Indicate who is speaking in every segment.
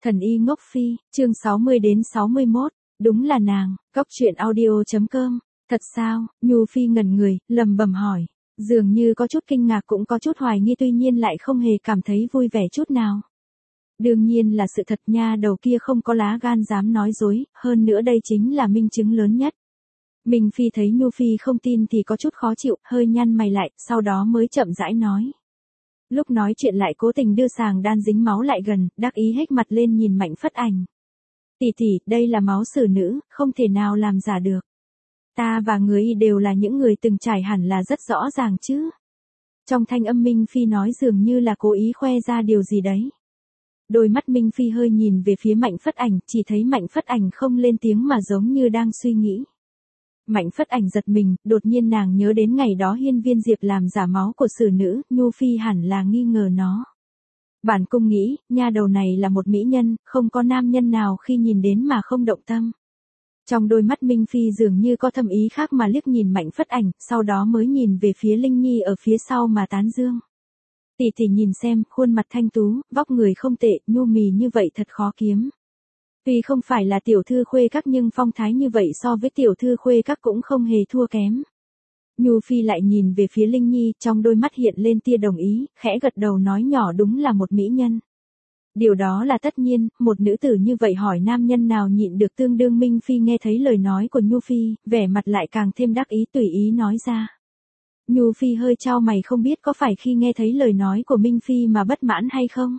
Speaker 1: Thần y ngốc phi, chương 60 đến 61, đúng là nàng, Cóc truyện audio.com, thật sao, Nhu Phi ngẩn người, lầm bầm hỏi, dường như có chút kinh ngạc cũng có chút hoài nghi tuy nhiên lại không hề cảm thấy vui vẻ chút nào. Đương nhiên là sự thật nha đầu kia không có lá gan dám nói dối, hơn nữa đây chính là minh chứng lớn nhất. Minh Phi thấy Nhu Phi không tin thì có chút khó chịu, hơi nhăn mày lại, sau đó mới chậm rãi nói. Lúc nói chuyện lại cố tình đưa sàng đan dính máu lại gần, đắc ý hếch mặt lên nhìn Mạnh Phất Ảnh. Tỷ tỷ, đây là máu xử nữ, không thể nào làm giả được. Ta và người y đều là những người từng trải hẳn là rất rõ ràng chứ. Trong thanh âm Minh Phi nói dường như là cố ý khoe ra điều gì đấy. Đôi mắt Minh Phi hơi nhìn về phía Mạnh Phất Ảnh, chỉ thấy Mạnh Phất Ảnh không lên tiếng mà giống như đang suy nghĩ. Mạnh Phất Ảnh giật mình, đột nhiên nàng nhớ đến ngày đó Hiên Viên Diệp làm giả máu của xử nữ, Nhu Phi hẳn là nghi ngờ nó. Bản cung nghĩ, nha đầu này là một mỹ nhân, không có nam nhân nào khi nhìn đến mà không động tâm. Trong đôi mắt Minh Phi dường như có thâm ý khác mà liếc nhìn Mạnh Phất Ảnh, sau đó mới nhìn về phía Linh Nhi ở phía sau mà tán dương. Tỷ tỷ nhìn xem, khuôn mặt thanh tú, vóc người không tệ, nhu mì như vậy thật khó kiếm. Tuy không phải là tiểu thư khuê các nhưng phong thái như vậy so với tiểu thư khuê các cũng không hề thua kém. Nhu Phi lại nhìn về phía Linh Nhi, trong đôi mắt hiện lên tia đồng ý, khẽ gật đầu nói nhỏ đúng là một mỹ nhân. Điều đó là tất nhiên, một nữ tử như vậy hỏi nam nhân nào nhịn được tương đương. Minh Phi nghe thấy lời nói của Nhu Phi, vẻ mặt lại càng thêm đắc ý tùy ý nói ra. Nhu Phi hơi chau mày không biết có phải khi nghe thấy lời nói của Minh Phi mà bất mãn hay không.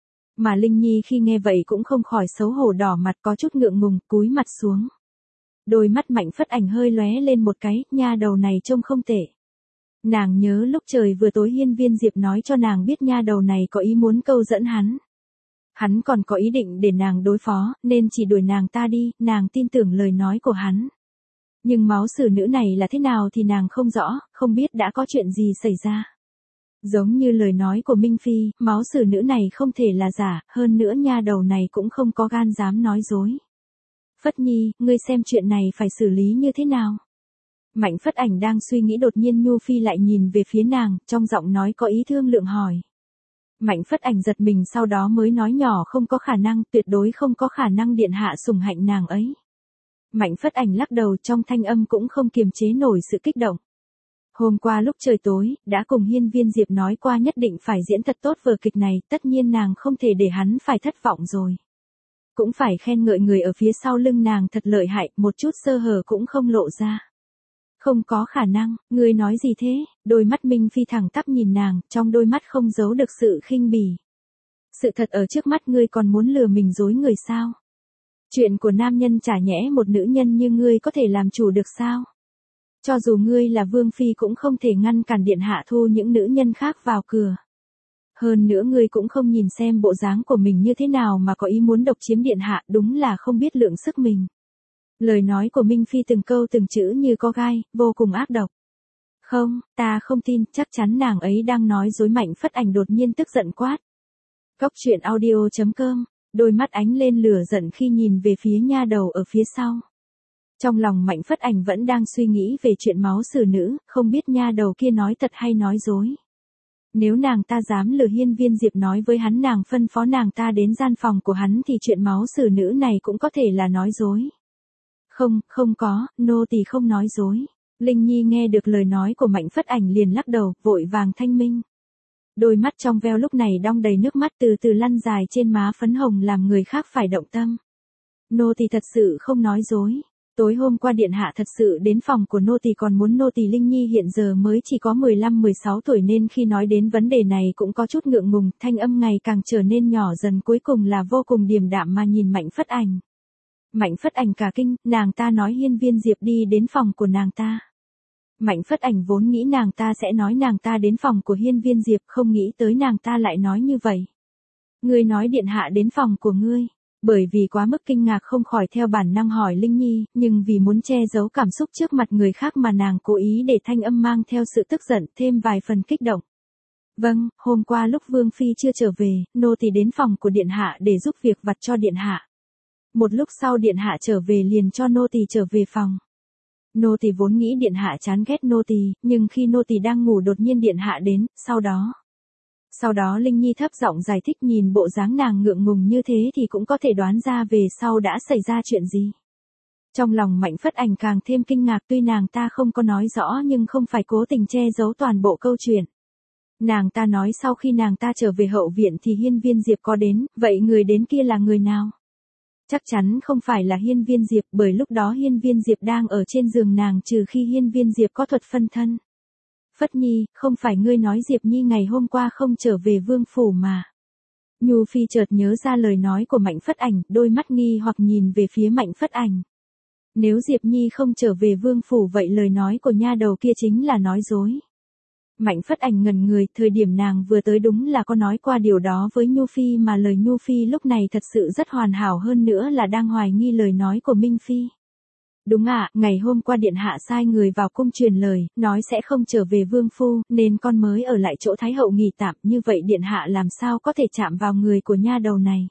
Speaker 1: Mà Linh Nhi khi nghe vậy cũng không khỏi xấu hổ đỏ mặt có chút ngượng ngùng, cúi mặt xuống. Đôi mắt Mạnh Phất Ảnh hơi lóe lên một cái, nha đầu này trông không tệ. Nàng nhớ lúc trời vừa tối Hiên Viên Diệp nói cho nàng biết nha đầu này có ý muốn câu dẫn hắn. Hắn còn có ý định để nàng đối phó, nên chỉ đuổi nàng ta đi, nàng tin tưởng lời nói của hắn. Nhưng máu xử nữ này là thế nào thì nàng không rõ, không biết đã có chuyện gì xảy ra. Giống như lời nói của Minh Phi, máu xử nữ này không thể là giả, hơn nữa nha đầu này cũng không có gan dám nói dối. Phất Nhi, ngươi xem chuyện này phải xử lý như thế nào? Mạnh Phất Ảnh đang suy nghĩ đột nhiên Nhu Phi lại nhìn về phía nàng, trong giọng nói có ý thương lượng hỏi. Mạnh Phất Ảnh giật mình sau đó mới nói nhỏ không có khả năng, tuyệt đối không có khả năng điện hạ sủng hạnh nàng ấy. Mạnh Phất Ảnh lắc đầu trong thanh âm cũng không kiềm chế nổi sự kích động. Hôm qua lúc trời tối, đã cùng Hiên Viên Diệp nói qua nhất định phải diễn thật tốt vở kịch này, tất nhiên nàng không thể để hắn phải thất vọng rồi. Cũng phải khen ngợi người ở phía sau lưng nàng thật lợi hại, một chút sơ hở cũng không lộ ra. Không có khả năng, ngươi nói gì thế? Đôi mắt Minh Phi thẳng tắp nhìn nàng, trong đôi mắt không giấu được sự khinh bỉ. Sự thật ở trước mắt ngươi còn muốn lừa mình dối người sao? Chuyện của nam nhân chả nhẽ một nữ nhân như ngươi có thể làm chủ được sao? Cho dù ngươi là vương phi cũng không thể ngăn cản điện hạ thu những nữ nhân khác vào cửa. Hơn nữa ngươi cũng không nhìn xem bộ dáng của mình như thế nào mà có ý muốn độc chiếm điện hạ, đúng là không biết lượng sức mình. Lời nói của Minh Phi từng câu từng chữ như có gai, vô cùng ác độc. Không, ta không tin, chắc chắn nàng ấy đang nói dối. Mạnh Phất Ảnh đột nhiên tức giận quát. Cóc truyện audio.com, đôi mắt ánh lên lửa giận khi nhìn về phía nha đầu ở phía sau. Trong lòng Mạnh Phất Ảnh vẫn đang suy nghĩ về chuyện máu xử nữ, không biết nha đầu kia nói thật hay nói dối. Nếu nàng ta dám lừa Hiên Viên Diệp nói với hắn nàng phân phó nàng ta đến gian phòng của hắn thì chuyện máu xử nữ này cũng có thể là nói dối. Không, không có, nô tỳ không nói dối. Linh Nhi nghe được lời nói của Mạnh Phất Ảnh liền lắc đầu, vội vàng thanh minh. Đôi mắt trong veo lúc này đong đầy nước mắt từ từ lăn dài trên má phấn hồng làm người khác phải động tâm. Nô tỳ thật sự không nói dối. Tối hôm qua điện hạ thật sự đến phòng của nô tỳ còn muốn nô tỳ. Linh Nhi hiện giờ mới chỉ có 15-16 tuổi nên khi nói đến vấn đề này cũng có chút ngượng ngùng, thanh âm ngày càng trở nên nhỏ dần cuối cùng là vô cùng điềm đạm mà nhìn Mạnh Phất Ảnh. Mạnh Phất Ảnh cả kinh, nàng ta nói Hiên Viên Diệp đi đến phòng của nàng ta. Mạnh Phất Ảnh vốn nghĩ nàng ta sẽ nói nàng ta đến phòng của Hiên Viên Diệp, không nghĩ tới nàng ta lại nói như vậy. Ngươi nói điện hạ đến phòng của ngươi. Bởi vì quá mức kinh ngạc không khỏi theo bản năng hỏi Linh Nhi, nhưng vì muốn che giấu cảm xúc trước mặt người khác mà nàng cố ý để thanh âm mang theo sự tức giận thêm vài phần kích động. Vâng, hôm qua lúc Vương Phi chưa trở về, nô tỳ đến phòng của điện hạ để giúp việc vặt cho điện hạ. Một lúc sau điện hạ trở về liền cho nô tỳ trở về phòng. Nô tỳ vốn nghĩ điện hạ chán ghét nô tỳ, nhưng khi nô tỳ đang ngủ đột nhiên điện hạ đến, sau đó Sau đó Linh Nhi thấp giọng giải thích, nhìn bộ dáng nàng ngượng ngùng như thế thì cũng có thể đoán ra về sau đã xảy ra chuyện gì. Trong lòng Mạnh Phất Ảnh càng thêm kinh ngạc, tuy nàng ta không có nói rõ nhưng không phải cố tình che giấu toàn bộ câu chuyện. Nàng ta nói sau khi nàng ta trở về hậu viện thì Hiên Viên Diệp có đến, vậy người đến kia là người nào? Chắc chắn không phải là Hiên Viên Diệp, bởi lúc đó Hiên Viên Diệp đang ở trên giường nàng, trừ khi Hiên Viên Diệp có thuật phân thân. Phất Nhi, không phải ngươi nói Diệp Nhi ngày hôm qua không trở về vương phủ mà. Nhu Phi chợt nhớ ra lời nói của Mạnh Phất Ảnh, đôi mắt nghi hoặc nhìn về phía Mạnh Phất Ảnh. Nếu Diệp Nhi không trở về vương phủ vậy lời nói của nha đầu kia chính là nói dối. Mạnh Phất Ảnh ngẩn người, thời điểm nàng vừa tới đúng là có nói qua điều đó với Nhu Phi, mà lời Nhu Phi lúc này thật sự rất hoàn hảo, hơn nữa là đang hoài nghi lời nói của Minh Phi. Đúng ạ, ngày hôm qua điện hạ sai người vào cung truyền lời, nói sẽ không trở về vương phu, nên con mới ở lại chỗ Thái hậu nghỉ tạm, như vậy điện hạ làm sao có thể chạm vào người của nha đầu này.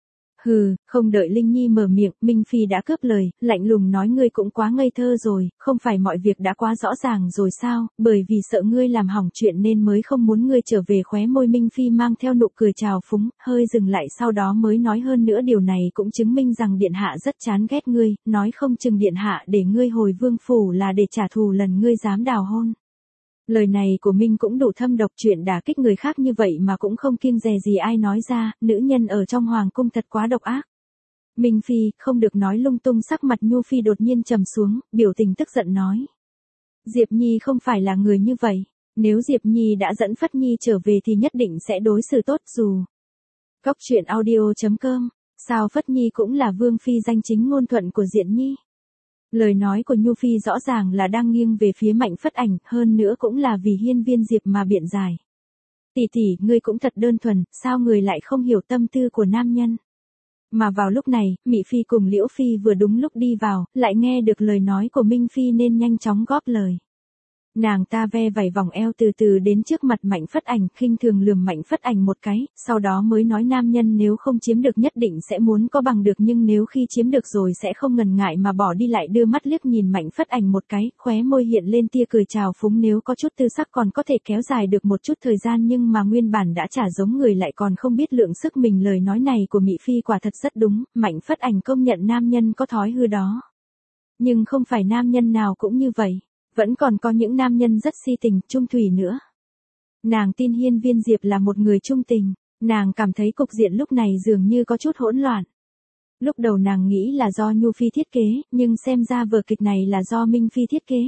Speaker 1: Hừ, không đợi Linh Nhi mở miệng, Minh Phi đã cướp lời, lạnh lùng nói, ngươi cũng quá ngây thơ rồi, không phải mọi việc đã quá rõ ràng rồi sao, bởi vì sợ ngươi làm hỏng chuyện nên mới không muốn ngươi trở về. Khóe môi Minh Phi mang theo nụ cười trào phúng, hơi dừng lại sau đó mới nói, hơn nữa điều này cũng chứng minh rằng điện hạ rất chán ghét ngươi, nói không chừng điện hạ để ngươi hồi vương phủ là để trả thù lần ngươi dám đào hôn. Lời này của Minh cũng đủ thâm độc, chuyện đả kích người khác như vậy mà cũng không kiêng dè gì ai nói ra, nữ nhân ở trong hoàng cung thật quá độc ác. Minh Phi, không được nói lung tung. Sắc mặt Nhu Phi đột nhiên trầm xuống, biểu tình tức giận nói. Diệp Nhi không phải là người như vậy, nếu Diệp Nhi đã dẫn Phất Nhi trở về thì nhất định sẽ đối xử tốt dù. Cóc truyện audio.com, sao Phất Nhi cũng là vương phi danh chính ngôn thuận của Diện Nhi. Lời nói của Nhu Phi rõ ràng là đang nghiêng về phía Mạnh Phất Ảnh, hơn nữa cũng là vì Hiên Viên Diệp mà biện giải. Tỷ tỷ, ngươi cũng thật đơn thuần, sao người lại không hiểu tâm tư của nam nhân. Mà vào lúc này, Mị Phi cùng Liễu Phi vừa đúng lúc đi vào, lại nghe được lời nói của Minh Phi nên nhanh chóng góp lời. Nàng ta ve vảy vòng eo từ từ đến trước mặt Mạnh Phất Ảnh, khinh thường lườm Mạnh Phất Ảnh một cái, sau đó mới nói, nam nhân nếu không chiếm được nhất định sẽ muốn có bằng được, nhưng nếu khi chiếm được rồi sẽ không ngần ngại mà bỏ đi. Lại đưa mắt liếc nhìn Mạnh Phất Ảnh một cái, khóe môi hiện lên tia cười trào phúng, nếu có chút tư sắc còn có thể kéo dài được một chút thời gian, nhưng mà nguyên bản đã trả giống người lại còn không biết lượng sức mình. Lời nói này của Mị Phi quả thật rất đúng, Mạnh Phất Ảnh công nhận nam nhân có thói hư đó. Nhưng không phải nam nhân nào cũng như vậy. Vẫn còn có những nam nhân rất si tình, trung thủy nữa. Nàng tin Hiên Viên Diệp là một người trung tình, nàng cảm thấy cục diện lúc này dường như có chút hỗn loạn. Lúc đầu nàng nghĩ là do Nhu Phi thiết kế, nhưng xem ra vở kịch này là do Minh Phi thiết kế.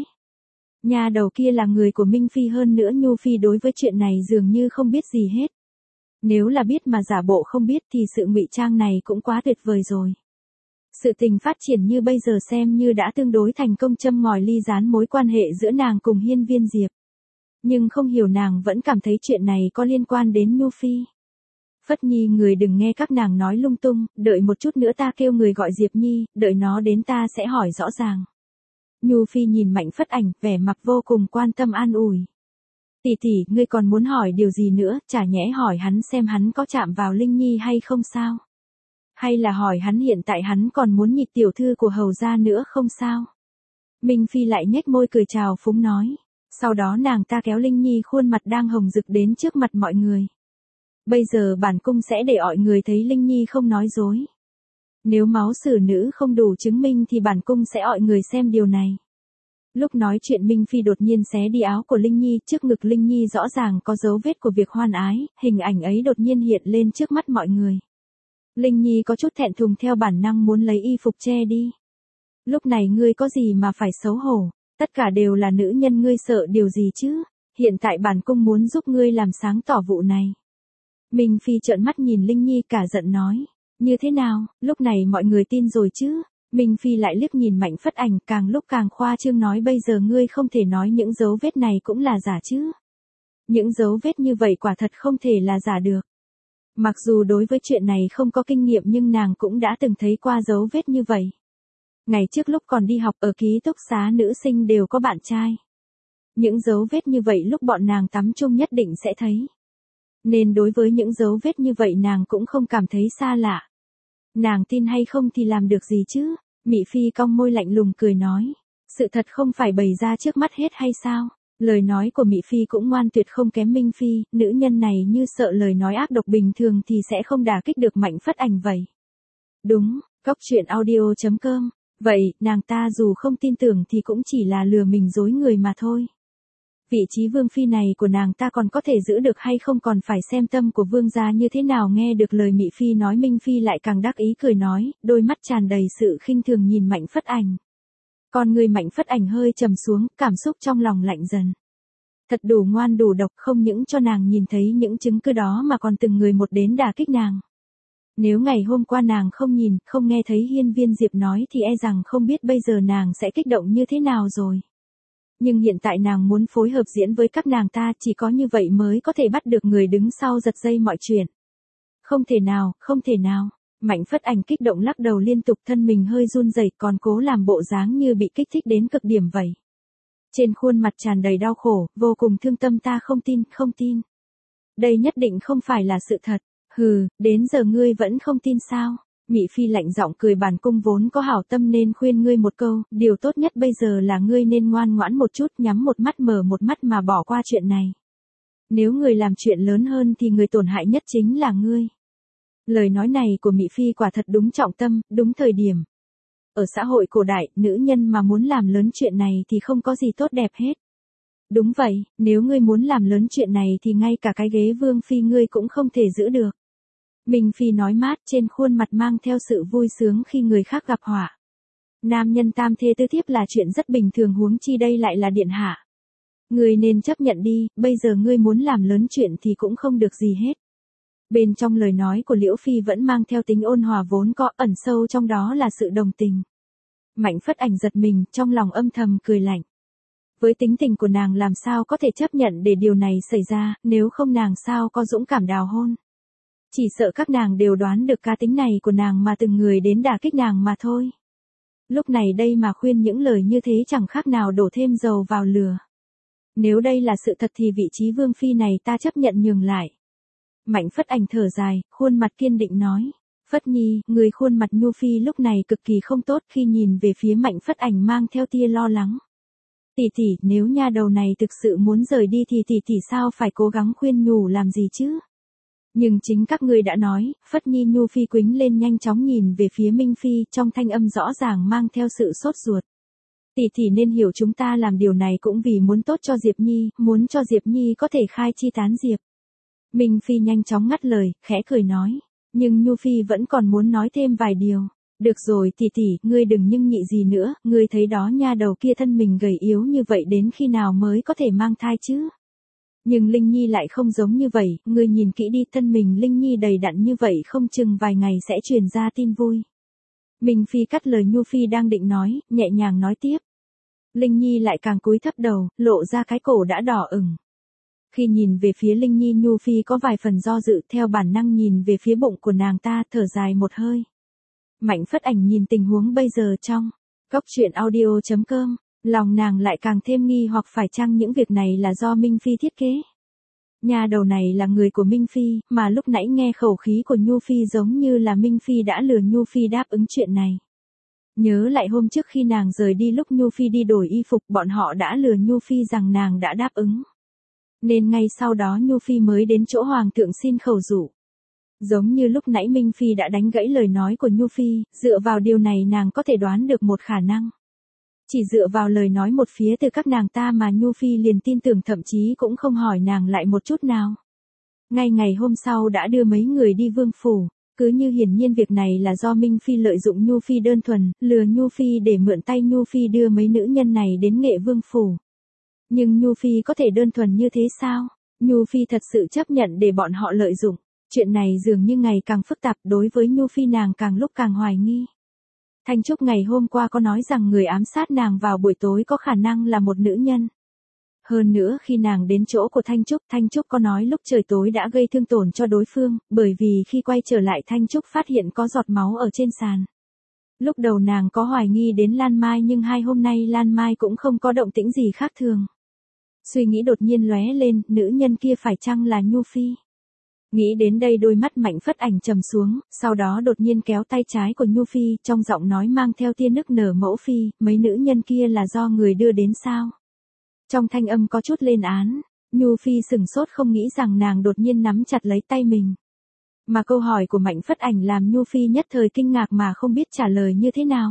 Speaker 1: Nhà đầu kia là người của Minh Phi, hơn nữa Nhu Phi đối với chuyện này dường như không biết gì hết. Nếu là biết mà giả bộ không biết thì sự ngụy trang này cũng quá tuyệt vời rồi. Sự tình phát triển như bây giờ xem như đã tương đối thành công, châm ngòi ly gián mối quan hệ giữa nàng cùng Hiên Viên Diệp. Nhưng không hiểu nàng vẫn cảm thấy chuyện này có liên quan đến Nhu Phi. Phất Nhi, người đừng nghe các nàng nói lung tung, đợi một chút nữa ta kêu người gọi Diệp Nhi, đợi nó đến ta sẽ hỏi rõ ràng. Nhu Phi nhìn Mạnh Phất Ảnh, vẻ mặt vô cùng quan tâm an ủi. Tỷ tỷ, ngươi còn muốn hỏi điều gì nữa, chả nhẽ hỏi hắn xem hắn có chạm vào Linh Nhi hay không sao? Hay là hỏi hắn hiện tại hắn còn muốn nhịt tiểu thư của hầu gia nữa không sao? Minh Phi lại nhếch môi cười trào phúng nói. Sau đó nàng ta kéo Linh Nhi khuôn mặt đang hồng rực đến trước mặt mọi người. Bây giờ bản cung sẽ để mọi người thấy Linh Nhi không nói dối. Nếu máu xử nữ không đủ chứng minh thì bản cung sẽ mọi người xem điều này. Lúc nói chuyện Minh Phi đột nhiên xé đi áo của Linh Nhi, trước ngực Linh Nhi rõ ràng có dấu vết của việc hoan ái, hình ảnh ấy đột nhiên hiện lên trước mắt mọi người. Linh Nhi có chút thẹn thùng, theo bản năng muốn lấy y phục che đi. Lúc này ngươi có gì mà phải xấu hổ, tất cả đều là nữ nhân, ngươi sợ điều gì chứ, hiện tại bản cung muốn giúp ngươi làm sáng tỏ vụ này. Minh Phi trợn mắt nhìn Linh Nhi cả giận nói, như thế nào, lúc này mọi người tin rồi chứ? Minh Phi lại liếc nhìn Mạnh Phất Ảnh, càng lúc càng khoa trương nói, bây giờ ngươi không thể nói những dấu vết này cũng là giả chứ. Những dấu vết như vậy quả thật không thể là giả được. Mặc dù đối với chuyện này không có kinh nghiệm nhưng nàng cũng đã từng thấy qua dấu vết như vậy. Ngày trước lúc còn đi học ở ký túc xá nữ sinh đều có bạn trai. Những dấu vết như vậy lúc bọn nàng tắm chung nhất định sẽ thấy. Nên đối với những dấu vết như vậy nàng cũng không cảm thấy xa lạ. Nàng tin hay không thì làm được gì chứ? Mị Phi cong môi lạnh lùng cười nói. Sự thật không phải bày ra trước mắt hết hay sao? Lời nói của Mị Phi cũng ngoan tuyệt không kém Minh Phi, nữ nhân này như sợ lời nói ác độc bình thường thì sẽ không đả kích được Mạnh Phất Ảnh vậy. Đúng, cóc truyện audio.com. Vậy, nàng ta dù không tin tưởng thì cũng chỉ là lừa mình dối người mà thôi. Vị trí vương phi này của nàng ta còn có thể giữ được hay không còn phải xem tâm của vương gia như thế nào. Nghe được lời Mị Phi nói, Minh Phi lại càng đắc ý cười nói, đôi mắt tràn đầy sự khinh thường nhìn Mạnh Phất Ảnh. Con người Mạnh Phất Ảnh hơi trầm xuống, cảm xúc trong lòng lạnh dần. Thật đủ ngoan đủ độc, không những cho nàng nhìn thấy những chứng cứ đó mà còn từng người một đến đả kích nàng. Nếu ngày hôm qua nàng không nhìn, không nghe thấy Hiên Viên Diệp nói thì e rằng không biết bây giờ nàng sẽ kích động như thế nào rồi. Nhưng hiện tại nàng muốn phối hợp diễn với các nàng ta, chỉ có như vậy mới có thể bắt được người đứng sau giật dây mọi chuyện. Không thể nào, không thể nào. Mạnh Phất Ảnh kích động lắc đầu liên tục, thân mình hơi run rẩy, còn cố làm bộ dáng như bị kích thích đến cực điểm vậy. Trên khuôn mặt tràn đầy đau khổ, vô cùng thương tâm. Ta không tin, không tin. Đây nhất định không phải là sự thật. Hừ, đến giờ ngươi vẫn không tin sao? Mị Phi lạnh giọng cười, bản cung vốn có hảo tâm nên khuyên ngươi một câu, điều tốt nhất bây giờ là ngươi nên ngoan ngoãn một chút, nhắm một mắt mở một mắt mà bỏ qua chuyện này. Nếu người làm chuyện lớn hơn thì người tổn hại nhất chính là ngươi. Lời nói này của Mị Phi quả thật đúng trọng tâm, đúng thời điểm. Ở xã hội cổ đại, nữ nhân mà muốn làm lớn chuyện này thì không có gì tốt đẹp hết. Đúng vậy, nếu ngươi muốn làm lớn chuyện này thì ngay cả cái ghế vương phi ngươi cũng không thể giữ được. Minh Phi nói mát, trên khuôn mặt mang theo sự vui sướng khi người khác gặp họa. Nam nhân tam thê tứ thiếp là chuyện rất bình thường, huống chi đây lại là điện hạ. Ngươi nên chấp nhận đi, bây giờ ngươi muốn làm lớn chuyện thì cũng không được gì hết. Bên trong lời nói của Liễu Phi vẫn mang theo tính ôn hòa vốn có, ẩn sâu trong đó là sự đồng tình. Mạnh Phất Ảnh giật mình, trong lòng âm thầm cười lạnh. Với tính tình của nàng làm sao có thể chấp nhận để điều này xảy ra, nếu không nàng sao có dũng cảm đào hôn. Chỉ sợ các nàng đều đoán được cá tính này của nàng mà từng người đến đả kích nàng mà thôi. Lúc này đây mà khuyên những lời như thế chẳng khác nào đổ thêm dầu vào lửa. Nếu đây là sự thật thì vị trí vương phi này ta chấp nhận nhường lại. Mạnh Phất Ảnh thở dài, khuôn mặt kiên định nói. Phất Nhi, người khuôn mặt nhu phi lúc này cực kỳ không tốt, khi nhìn về phía Mạnh Phất Ảnh mang theo tia lo lắng. Tỷ tỷ, nếu nha đầu này thực sự muốn rời đi thì tỷ sao phải cố gắng khuyên nhủ làm gì chứ? Nhưng chính các ngươi đã nói, Phất Nhi. Nhu Phi quĩnh lên, nhanh chóng nhìn về phía Minh Phi, trong thanh âm rõ ràng mang theo sự sốt ruột. Tỷ nên hiểu chúng ta làm điều này cũng vì muốn tốt cho Diệp Nhi, muốn cho Diệp Nhi có thể khai chi tán diệp. Minh Phi nhanh chóng ngắt lời, khẽ cười nói. Nhưng Nhu Phi vẫn còn muốn nói thêm vài điều. Được rồi tỷ, ngươi đừng nhưng nhị gì nữa, ngươi thấy đó nha đầu kia thân mình gầy yếu như vậy đến khi nào mới có thể mang thai chứ? Nhưng Linh Nhi lại không giống như vậy, ngươi nhìn kỹ đi, thân mình Linh Nhi đầy đặn như vậy không chừng vài ngày sẽ truyền ra tin vui. Minh Phi cắt lời Nhu Phi đang định nói, nhẹ nhàng nói tiếp. Linh Nhi lại càng cúi thấp đầu, lộ ra cái cổ đã đỏ ửng. Khi nhìn về phía Linh Nhi, Nhu Phi có vài phần do dự, theo bản năng nhìn về phía bụng của nàng ta, thở dài một hơi. Mạnh Phất Ảnh nhìn tình huống bây giờ trong cóc truyện audio.com, lòng nàng lại càng thêm nghi hoặc phải chăng những việc này là do Minh Phi thiết kế. Nhà đầu này là người của Minh Phi, mà lúc nãy nghe khẩu khí của Nhu Phi giống như là Minh Phi đã lừa Nhu Phi đáp ứng chuyện này. Nhớ lại hôm trước khi nàng rời đi, lúc Nhu Phi đi đổi y phục, bọn họ đã lừa Nhu Phi rằng nàng đã đáp ứng. Nên ngay sau đó Nhu Phi mới đến chỗ Hoàng thượng xin khẩu dụ. Giống như lúc nãy Minh Phi đã đánh gãy lời nói của Nhu Phi, dựa vào điều này nàng có thể đoán được một khả năng. Chỉ dựa vào lời nói một phía từ các nàng ta mà Nhu Phi liền tin tưởng, thậm chí cũng không hỏi nàng lại một chút nào. Ngay ngày hôm sau đã đưa mấy người đi vương phủ, cứ như hiển nhiên việc này là do Minh Phi lợi dụng Nhu Phi đơn thuần, lừa Nhu Phi để mượn tay Nhu Phi đưa mấy nữ nhân này đến Nghệ Vương phủ. Nhưng Nhu Phi có thể đơn thuần như thế sao? Nhu Phi thật sự chấp nhận để bọn họ lợi dụng. Chuyện này dường như ngày càng phức tạp, đối với Nhu Phi nàng càng lúc càng hoài nghi. Thanh Trúc ngày hôm qua có nói rằng người ám sát nàng vào buổi tối có khả năng là một nữ nhân. Hơn nữa khi nàng đến chỗ của Thanh Trúc có nói lúc trời tối đã gây thương tổn cho đối phương, bởi vì khi quay trở lại Thanh Trúc phát hiện có giọt máu ở trên sàn. Lúc đầu nàng có hoài nghi đến Lan Mai, nhưng 2 hôm nay Lan Mai cũng không có động tĩnh gì khác thường. Suy nghĩ đột nhiên lóe lên, nữ nhân kia phải chăng là Nhu Phi? Nghĩ đến đây đôi mắt Mạnh Phất Ảnh trầm xuống, sau đó đột nhiên kéo tay trái của Nhu Phi, trong giọng nói mang theo tia nức nở. Mẫu phi, mấy nữ nhân kia là do người đưa đến sao? Trong thanh âm có chút lên án. Nhu Phi sừng sốt không nghĩ rằng nàng đột nhiên nắm chặt lấy tay mình. Mà câu hỏi của Mạnh Phất Ảnh làm Nhu Phi nhất thời kinh ngạc mà không biết trả lời như thế nào.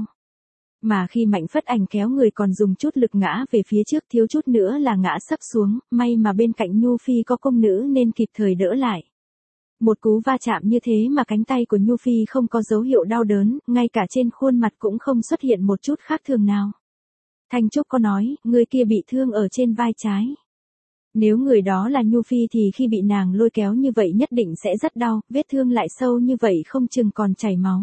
Speaker 1: Mà khi Mạnh Phất Ảnh kéo người còn dùng chút lực ngã về phía trước, thiếu chút nữa là ngã sấp xuống, may mà bên cạnh Nhu Phi có công nữ nên kịp thời đỡ lại. Một cú va chạm như thế mà cánh tay của Nhu Phi không có dấu hiệu đau đớn, ngay cả trên khuôn mặt cũng không xuất hiện một chút khác thường nào. Thanh Trúc có nói, người kia bị thương ở trên vai trái. Nếu người đó là Nhu Phi thì khi bị nàng lôi kéo như vậy nhất định sẽ rất đau, vết thương lại sâu như vậy không chừng còn chảy máu.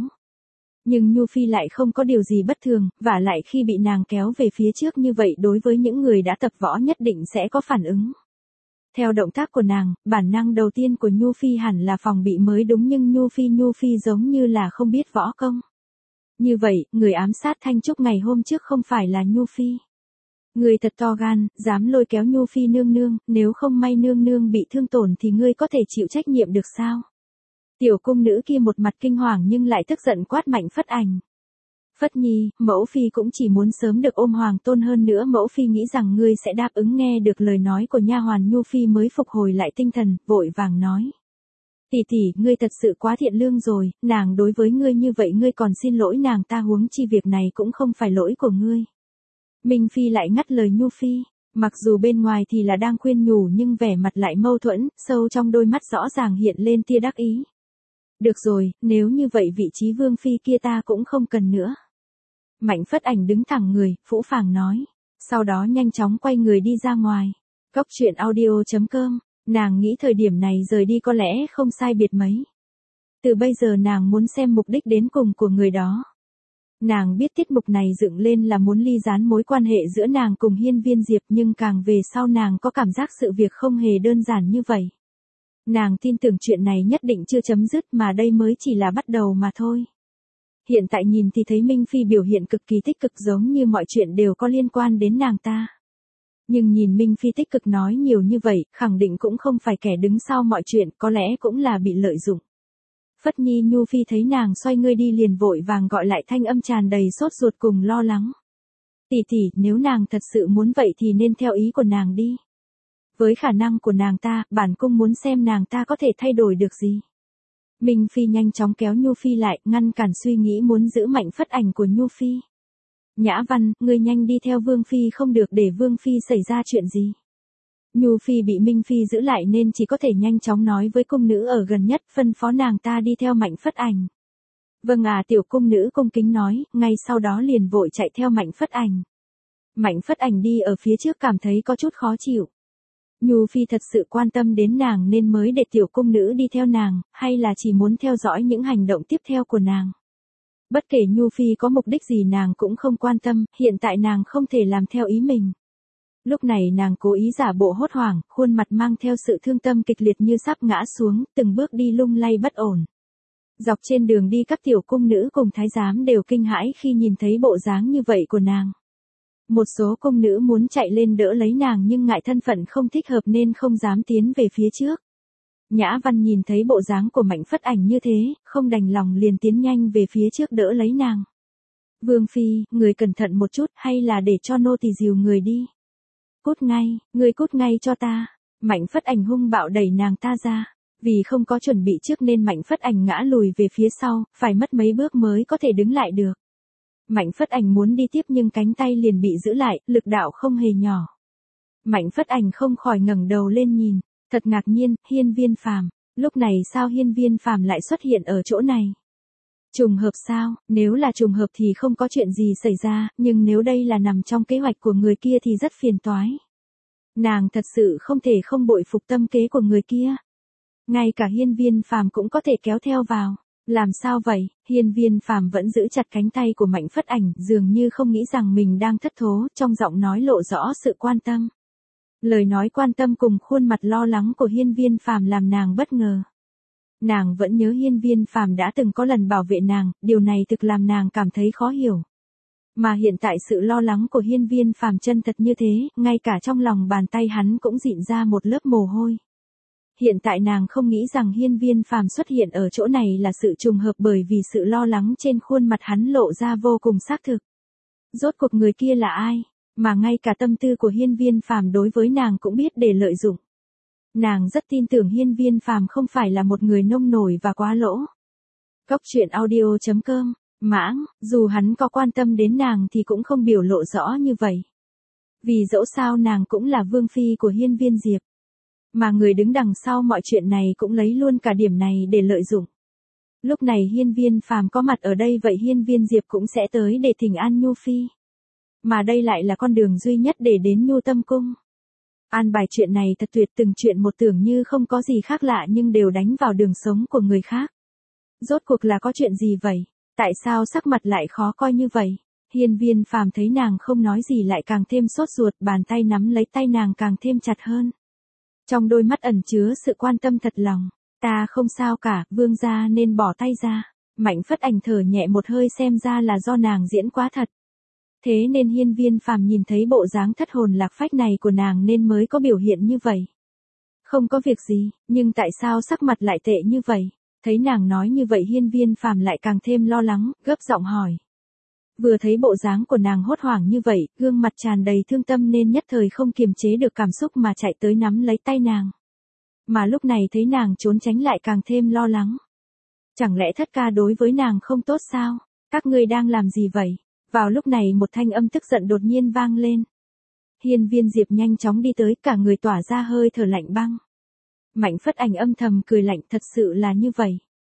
Speaker 1: Nhưng Nhu Phi lại không có điều gì bất thường, vả lại khi bị nàng kéo về phía trước như vậy đối với những người đã tập võ nhất định sẽ có phản ứng. Theo động tác của nàng, bản năng đầu tiên của Nhu Phi hẳn là phòng bị mới đúng, nhưng Nhu Phi giống như là không biết võ công. Như vậy, người ám sát Thanh Trúc ngày hôm trước không phải là Nhu Phi. Ngươi thật to gan, dám lôi kéo Nhu Phi nương nương, nếu không may nương nương bị thương tổn thì ngươi có thể chịu trách nhiệm được sao? Tiểu cung nữ kia một mặt kinh hoàng nhưng lại tức giận quát Mạnh Phất Ảnh. Phất Nhi, mẫu phi cũng chỉ muốn sớm được ôm hoàng tôn, hơn nữa mẫu phi nghĩ rằng ngươi sẽ đáp ứng. Nghe được lời nói của nha hoàn, Nhu Phi mới phục hồi lại tinh thần, vội vàng nói. Tỷ tỷ, ngươi thật sự quá thiện lương rồi, nàng đối với ngươi như vậy ngươi còn xin lỗi nàng ta, huống chi việc này cũng không phải lỗi của ngươi. Minh Phi lại ngắt lời Nhu Phi, mặc dù bên ngoài thì là đang khuyên nhủ nhưng vẻ mặt lại mâu thuẫn, sâu trong đôi mắt rõ ràng hiện lên tia đắc ý. Được rồi, nếu như vậy vị trí vương phi kia ta cũng không cần nữa. Mạnh Phất Ảnh đứng thẳng người, phũ phàng nói. Sau đó nhanh chóng quay người đi ra ngoài. Cốc truyện audio.com, nàng nghĩ thời điểm này rời đi có lẽ không sai biệt mấy. Từ bây giờ nàng muốn xem mục đích đến cùng của người đó. Nàng biết tiết mục này dựng lên là muốn ly gián mối quan hệ giữa nàng cùng Hiên Viên Diệp, nhưng càng về sau nàng có cảm giác sự việc không hề đơn giản như vậy. Nàng tin tưởng chuyện này nhất định chưa chấm dứt mà đây mới chỉ là bắt đầu mà thôi. Hiện tại nhìn thì thấy Minh Phi biểu hiện cực kỳ tích cực, giống như mọi chuyện đều có liên quan đến nàng ta. Nhưng nhìn Minh Phi tích cực nói nhiều như vậy, khẳng định cũng không phải kẻ đứng sau mọi chuyện, có lẽ cũng là bị lợi dụng. Phất Nhi, Nhu Phi thấy nàng xoay người đi liền vội vàng gọi lại, thanh âm tràn đầy sốt ruột cùng lo lắng. Tỷ tỷ, nếu nàng thật sự muốn vậy thì nên theo ý của nàng đi. Với khả năng của nàng ta, bản cung muốn xem nàng ta có thể thay đổi được gì. Minh Phi nhanh chóng kéo Nhu Phi lại, ngăn cản suy nghĩ muốn giữ Mạnh Phất Ảnh của Nhu Phi. Nhã Văn, ngươi nhanh đi theo Vương Phi, không được để Vương Phi xảy ra chuyện gì. Nhu Phi bị Minh Phi giữ lại nên chỉ có thể nhanh chóng nói với cung nữ ở gần nhất, phân phó nàng ta đi theo Mạnh Phất Ảnh. Vâng à, tiểu cung nữ cung kính nói, ngay sau đó liền vội chạy theo Mạnh Phất Ảnh. Mạnh Phất Ảnh đi ở phía trước cảm thấy có chút khó chịu. Nhu Phi thật sự quan tâm đến nàng nên mới để tiểu cung nữ đi theo nàng, hay là chỉ muốn theo dõi những hành động tiếp theo của nàng. Bất kể Nhu Phi có mục đích gì nàng cũng không quan tâm, hiện tại nàng không thể làm theo ý mình. Lúc này nàng cố ý giả bộ hốt hoảng, khuôn mặt mang theo sự thương tâm kịch liệt như sắp ngã xuống, từng bước đi lung lay bất ổn. Dọc trên đường đi các tiểu cung nữ cùng thái giám đều kinh hãi khi nhìn thấy bộ dáng như vậy của nàng. Một số cung nữ muốn chạy lên đỡ lấy nàng nhưng ngại thân phận không thích hợp nên không dám tiến về phía trước. Nhã Văn nhìn thấy bộ dáng của Mạnh Phất Ảnh như thế, không đành lòng liền tiến nhanh về phía trước đỡ lấy nàng. Vương Phi, người cẩn thận một chút, hay là để cho nô tỳ dìu người đi. Cút ngay, người cút ngay cho ta. Mạnh Phất Ảnh hung bạo đẩy nàng ta ra. Vì không có chuẩn bị trước nên Mạnh Phất Ảnh ngã lùi về phía sau, phải mất mấy bước mới có thể đứng lại được. Mạnh Phất Ảnh muốn đi tiếp nhưng cánh tay liền bị giữ lại, lực đạo không hề nhỏ. Mạnh Phất Ảnh không khỏi ngẩng đầu lên nhìn, thật ngạc nhiên, Hiên Viên Phàm, lúc này sao Hiên Viên Phàm lại xuất hiện ở chỗ này? Trùng hợp sao? Nếu là trùng hợp thì không có chuyện gì xảy ra, nhưng nếu đây là nằm trong kế hoạch của người kia thì rất phiền toái. Nàng thật sự không thể không bội phục tâm kế của người kia. Ngay cả Hiên Viên Phàm cũng có thể kéo theo vào. Làm sao vậy? Hiên Viên Phàm vẫn giữ chặt cánh tay của Mạnh Phất Ảnh, dường như không nghĩ rằng mình đang thất thố, trong giọng nói lộ rõ sự quan tâm. Lời nói quan tâm cùng khuôn mặt lo lắng của Hiên Viên Phàm làm nàng bất ngờ. Nàng vẫn nhớ Hiên Viên Phàm đã từng có lần bảo vệ nàng, điều này thực làm nàng cảm thấy khó hiểu. Mà hiện tại sự lo lắng của Hiên Viên Phàm chân thật như thế, ngay cả trong lòng bàn tay hắn cũng dịn ra một lớp mồ hôi. Hiện tại nàng không nghĩ rằng Hiên Viên Phàm xuất hiện ở chỗ này là sự trùng hợp, bởi vì sự lo lắng trên khuôn mặt hắn lộ ra vô cùng xác thực. Rốt cuộc người kia là ai? Mà ngay cả tâm tư của Hiên Viên Phàm đối với nàng cũng biết để lợi dụng. Nàng rất tin tưởng Hiên Viên Phàm không phải là một người nông nổi và quá lỗ. Cốc truyện audio.com, Mãng, dù hắn có quan tâm đến nàng thì cũng không biểu lộ rõ như vậy. Vì dẫu sao nàng cũng là vương phi của Hiên Viên Diệp. Mà người đứng đằng sau mọi chuyện này cũng lấy luôn cả điểm này để lợi dụng. Lúc này Hiên Viên Phàm có mặt ở đây vậy Hiên Viên Diệp cũng sẽ tới để thỉnh an Nhu Phi. Mà đây lại là con đường duy nhất để đến Nhu Tâm Cung. An bài chuyện này thật tuyệt, từng chuyện một tưởng như không có gì khác lạ nhưng đều đánh vào đường sống của người khác. Rốt cuộc là có chuyện gì vậy? Tại sao sắc mặt lại khó coi như vậy? Hiên Viên Phàm thấy nàng không nói gì lại càng thêm sốt ruột, bàn tay nắm lấy tay nàng càng thêm chặt hơn. Trong đôi mắt ẩn chứa sự quan tâm thật lòng. Ta không sao cả, vương gia nên bỏ tay ra. Mạnh Phất Ảnh thở nhẹ một hơi, xem ra là do nàng diễn quá thật. Thế nên Hiên Viên Phàm nhìn thấy bộ dáng thất hồn lạc phách này của nàng nên mới có biểu hiện như vậy. Không có việc gì, nhưng tại sao sắc mặt lại tệ như vậy? Thấy nàng nói như vậy Hiên Viên Phàm lại càng thêm lo lắng, gấp giọng hỏi. Vừa thấy bộ dáng của nàng hốt hoảng như vậy, gương mặt tràn đầy thương tâm nên nhất thời không kiềm chế được cảm xúc mà chạy tới nắm lấy tay nàng. Mà lúc này thấy nàng trốn tránh lại càng thêm lo lắng. Chẳng lẽ thất ca đối với nàng không tốt sao? Các ngươi đang làm gì vậy? Vào lúc này một thanh âm tức giận đột nhiên vang lên. Hiên Viên Diệp nhanh chóng đi tới, cả người tỏa ra hơi thở lạnh băng. Mạnh Phất Ảnh âm thầm cười lạnh, thật sự là như vậy.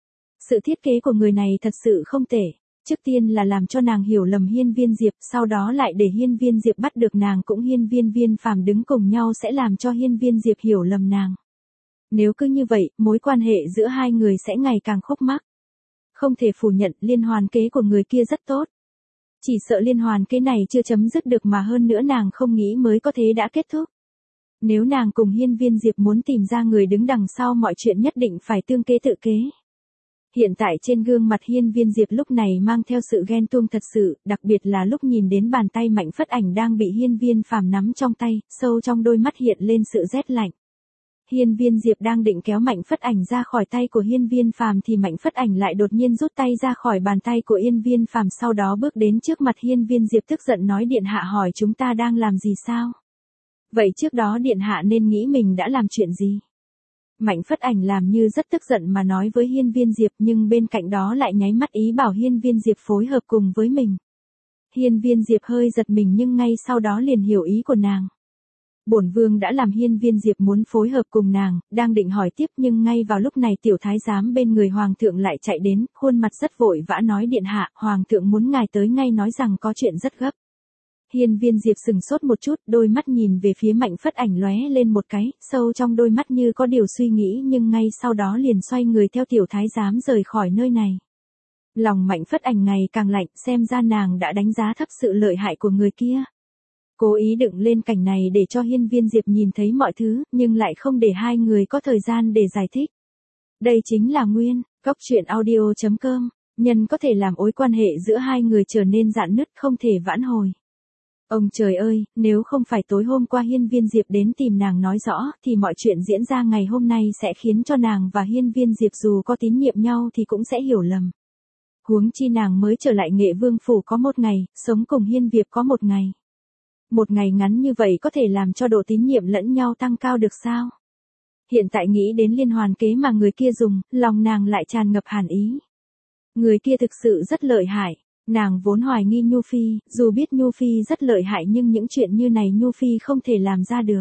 Speaker 1: Sự thiết kế của người này thật sự không tệ. Trước tiên là làm cho nàng hiểu lầm Hiên Viên Diệp, sau đó lại để Hiên Viên Diệp bắt được nàng, cũng Viên Phàm đứng cùng nhau sẽ làm cho Hiên Viên Diệp hiểu lầm nàng. Nếu cứ như vậy, mối quan hệ giữa hai người sẽ ngày càng khúc mắc. Không thể phủ nhận, liên hoàn kế của người kia rất tốt. Chỉ sợ liên hoàn kế này chưa chấm dứt được mà hơn nữa nàng không nghĩ mới có thế đã kết thúc. Nếu nàng cùng Hiên Viên Diệp muốn tìm ra người đứng đằng sau mọi chuyện nhất định phải tương kế tự kế. Hiện tại trên gương mặt Hiên Viên Diệp lúc này mang theo sự ghen tuông thật sự, đặc biệt là lúc nhìn đến bàn tay Mạnh Phất Ảnh đang bị Hiên Viên Phàm nắm trong tay, sâu trong đôi mắt hiện lên sự rét lạnh. Hiên Viên Diệp đang định kéo Mạnh Phất Ảnh ra khỏi tay của Hiên Viên Phàm thì Mạnh Phất Ảnh lại đột nhiên rút tay ra khỏi bàn tay của Hiên Viên Phàm, sau đó bước đến trước mặt Hiên Viên Diệp tức giận nói: Điện hạ hỏi chúng ta đang làm gì sao? Vậy trước đó Điện hạ nên nghĩ mình đã làm chuyện gì? Mạnh Phất Ảnh làm như rất tức giận mà nói với Hiên Viên Diệp, nhưng bên cạnh đó lại nháy mắt ý bảo Hiên Viên Diệp phối hợp cùng với mình. Hiên Viên Diệp hơi giật mình nhưng ngay sau đó liền hiểu ý của nàng. Bổn vương đã làm. Hiên Viên Diệp muốn phối hợp cùng nàng, đang định hỏi tiếp nhưng ngay vào lúc này tiểu thái giám bên người hoàng thượng lại chạy đến, khuôn mặt rất vội vã nói: Điện hạ, hoàng thượng muốn ngài tới ngay, nói rằng có chuyện rất gấp. Hiên Viên Diệp sừng sốt một chút, đôi mắt nhìn về phía Mạnh Phất Ảnh lóe lên một cái, sâu trong đôi mắt như có điều suy nghĩ nhưng ngay sau đó liền xoay người theo tiểu thái giám rời khỏi nơi này. Lòng Mạnh Phất Ảnh ngày càng lạnh, xem ra nàng đã đánh giá thấp sự lợi hại của người kia. Cố ý dựng lên cảnh này để cho Hiên Viên Diệp nhìn thấy mọi thứ, nhưng lại không để hai người có thời gian để giải thích. Đây chính là nguyên, Cốc truyện audio.com, nhân có thể làm mối quan hệ giữa hai người trở nên rạn nứt không thể vãn hồi. Ông trời ơi, nếu không phải tối hôm qua Hiên Viên Diệp đến tìm nàng nói rõ, thì mọi chuyện diễn ra ngày hôm nay sẽ khiến cho nàng và Hiên Viên Diệp dù có tín nhiệm nhau thì cũng sẽ hiểu lầm. Huống chi nàng mới trở lại Nghệ Vương phủ có một ngày, sống cùng Hiên Diệp có một ngày. Một ngày ngắn như vậy có thể làm cho độ tín nhiệm lẫn nhau tăng cao được sao? Hiện tại nghĩ đến liên hoàn kế mà người kia dùng, lòng nàng lại tràn ngập hàn ý. Người kia thực sự rất lợi hại. Nàng vốn hoài nghi Nhu Phi, dù biết Nhu Phi rất lợi hại nhưng những chuyện như này Nhu Phi không thể làm ra được.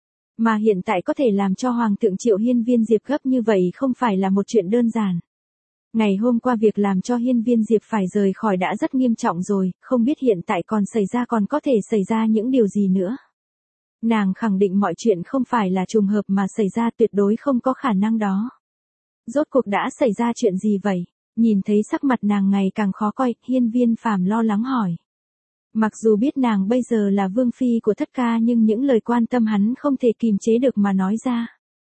Speaker 1: Mà hiện tại có thể làm cho Hoàng thượng triệu Hiên Viên Diệp gấp như vậy không phải là một chuyện đơn giản. Ngày hôm qua việc làm cho Hiên Viên Diệp phải rời khỏi đã rất nghiêm trọng rồi, không biết hiện tại còn có thể xảy ra những điều gì nữa. Nàng khẳng định mọi chuyện không phải là trùng hợp mà xảy ra, tuyệt đối không có khả năng đó. Rốt cuộc đã xảy ra chuyện gì vậy? Nhìn thấy sắc mặt nàng ngày càng khó coi, Hiên Viên Phàm lo lắng hỏi. Mặc dù biết nàng bây giờ là vương phi của thất ca nhưng những lời quan tâm hắn không thể kìm chế được mà nói ra.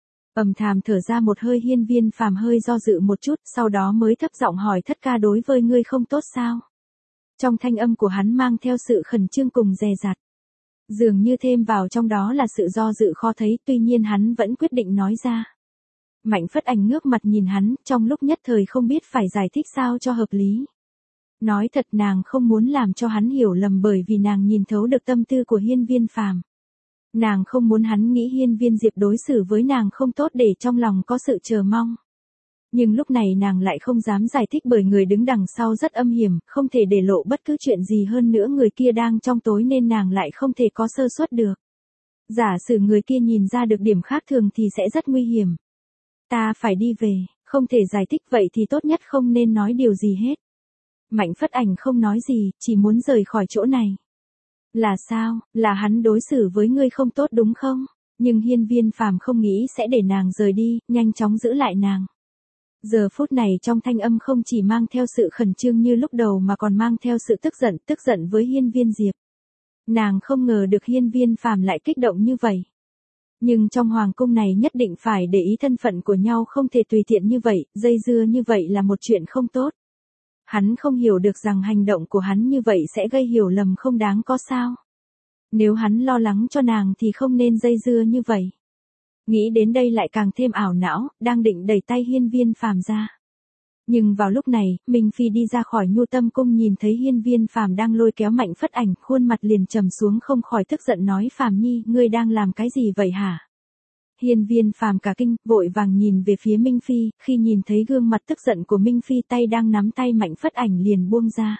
Speaker 1: Thàm thở ra một hơi, Hiên Viên Phàm hơi do dự một chút, sau đó mới thấp giọng hỏi: Thất ca đối với ngươi không tốt sao? Trong thanh âm của hắn mang theo sự khẩn trương cùng dè dặt. Dường như thêm vào trong đó là sự do dự khó thấy, tuy nhiên hắn vẫn quyết định nói ra. Mạnh Phất Ảnh ngước mặt nhìn hắn, trong lúc nhất thời không biết phải giải thích sao cho hợp lý. Nói thật nàng không muốn làm cho hắn hiểu lầm bởi vì nàng nhìn thấu được tâm tư của Hiên Viên Phàm. Nàng không muốn hắn nghĩ Hiên Viên Diệp đối xử với nàng không tốt để trong lòng có sự chờ mong. Nhưng lúc này nàng lại không dám giải thích bởi người đứng đằng sau rất âm hiểm, không thể để lộ bất cứ chuyện gì hơn nữa người kia đang trong tối nên nàng lại không thể có sơ suất được. Giả sử người kia nhìn ra được điểm khác thường thì sẽ rất nguy hiểm. Ta phải đi về, không thể giải thích vậy thì tốt nhất không nên nói điều gì hết. Mạnh Phất Ảnh không nói gì, chỉ muốn rời khỏi chỗ này. Là sao, là hắn đối xử với ngươi không tốt đúng không? Nhưng Hiên Viên Phàm không nghĩ sẽ để nàng rời đi, nhanh chóng giữ lại nàng. Giờ phút này trong thanh âm không chỉ mang theo sự khẩn trương như lúc đầu mà còn mang theo sự tức giận với Hiên Viên Diệp. Nàng không ngờ được Hiên Viên Phàm lại kích động như vậy. Nhưng trong hoàng cung này nhất định phải để ý thân phận của nhau, không thể tùy tiện như vậy, dây dưa như vậy là một chuyện không tốt. Hắn không hiểu được rằng hành động của hắn như vậy sẽ gây hiểu lầm không đáng có sao. Nếu hắn lo lắng cho nàng thì không nên dây dưa như vậy. Nghĩ đến đây lại càng thêm ảo não, đang định đẩy tay Hiên Viên Phàm ra. Nhưng vào lúc này, Minh Phi đi ra khỏi Nhu Tâm Cung nhìn thấy Hiên Viên Phàm đang lôi kéo Mạnh Phất Ảnh, khuôn mặt liền trầm xuống không khỏi tức giận nói: Phàm Nhi, ngươi đang làm cái gì vậy hả? Hiên Viên Phàm cả kinh, vội vàng nhìn về phía Minh Phi, khi nhìn thấy gương mặt tức giận của Minh Phi tay đang nắm tay Mạnh Phất Ảnh liền buông ra.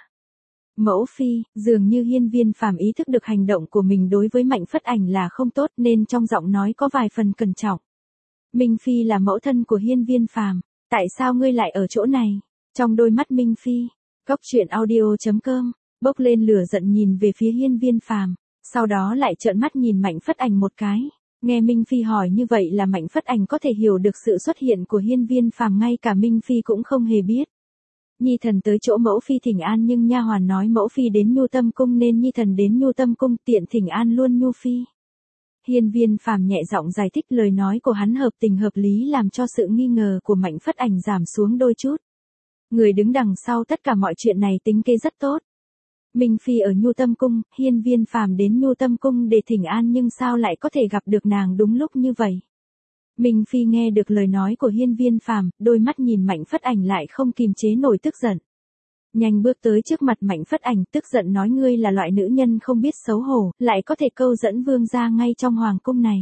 Speaker 1: Mẫu Phi, dường như Hiên Viên Phàm ý thức được hành động của mình đối với Mạnh Phất Ảnh là không tốt nên trong giọng nói có vài phần cẩn trọng. Minh Phi là mẫu thân của Hiên Viên Phàm, tại sao ngươi lại ở chỗ này? Trong đôi mắt Minh Phi, Cốc Truyện Audio.com, bốc lên lửa giận nhìn về phía Hiên Viên Phàm, sau đó lại trợn mắt nhìn Mạnh Phất Ảnh một cái. Nghe Minh Phi hỏi như vậy là Mạnh Phất Ảnh có thể hiểu được sự xuất hiện của Hiên Viên Phàm, ngay cả Minh Phi cũng không hề biết. Nhi thần tới chỗ mẫu phi thỉnh an nhưng nha hoàn nói mẫu phi đến Nhu Tâm Cung nên Nhi thần đến Nhu Tâm Cung tiện thỉnh an luôn Nhu Phi. Hiên Viên Phàm nhẹ giọng giải thích, lời nói của hắn hợp tình hợp lý làm cho sự nghi ngờ của Mạnh Phất Ảnh giảm xuống đôi chút. Người đứng đằng sau tất cả mọi chuyện này tính kế rất tốt. Minh Phi ở Nhu Tâm Cung, Hiên Viên Phàm đến Nhu Tâm Cung để thỉnh an nhưng sao lại có thể gặp được nàng đúng lúc như vậy. Minh Phi nghe được lời nói của Hiên Viên Phàm, đôi mắt nhìn Mạnh Phất Ảnh lại không kìm chế nổi tức giận. Nhanh bước tới trước mặt Mạnh Phất Ảnh tức giận nói: ngươi là loại nữ nhân không biết xấu hổ, lại có thể câu dẫn vương gia ngay trong hoàng cung này.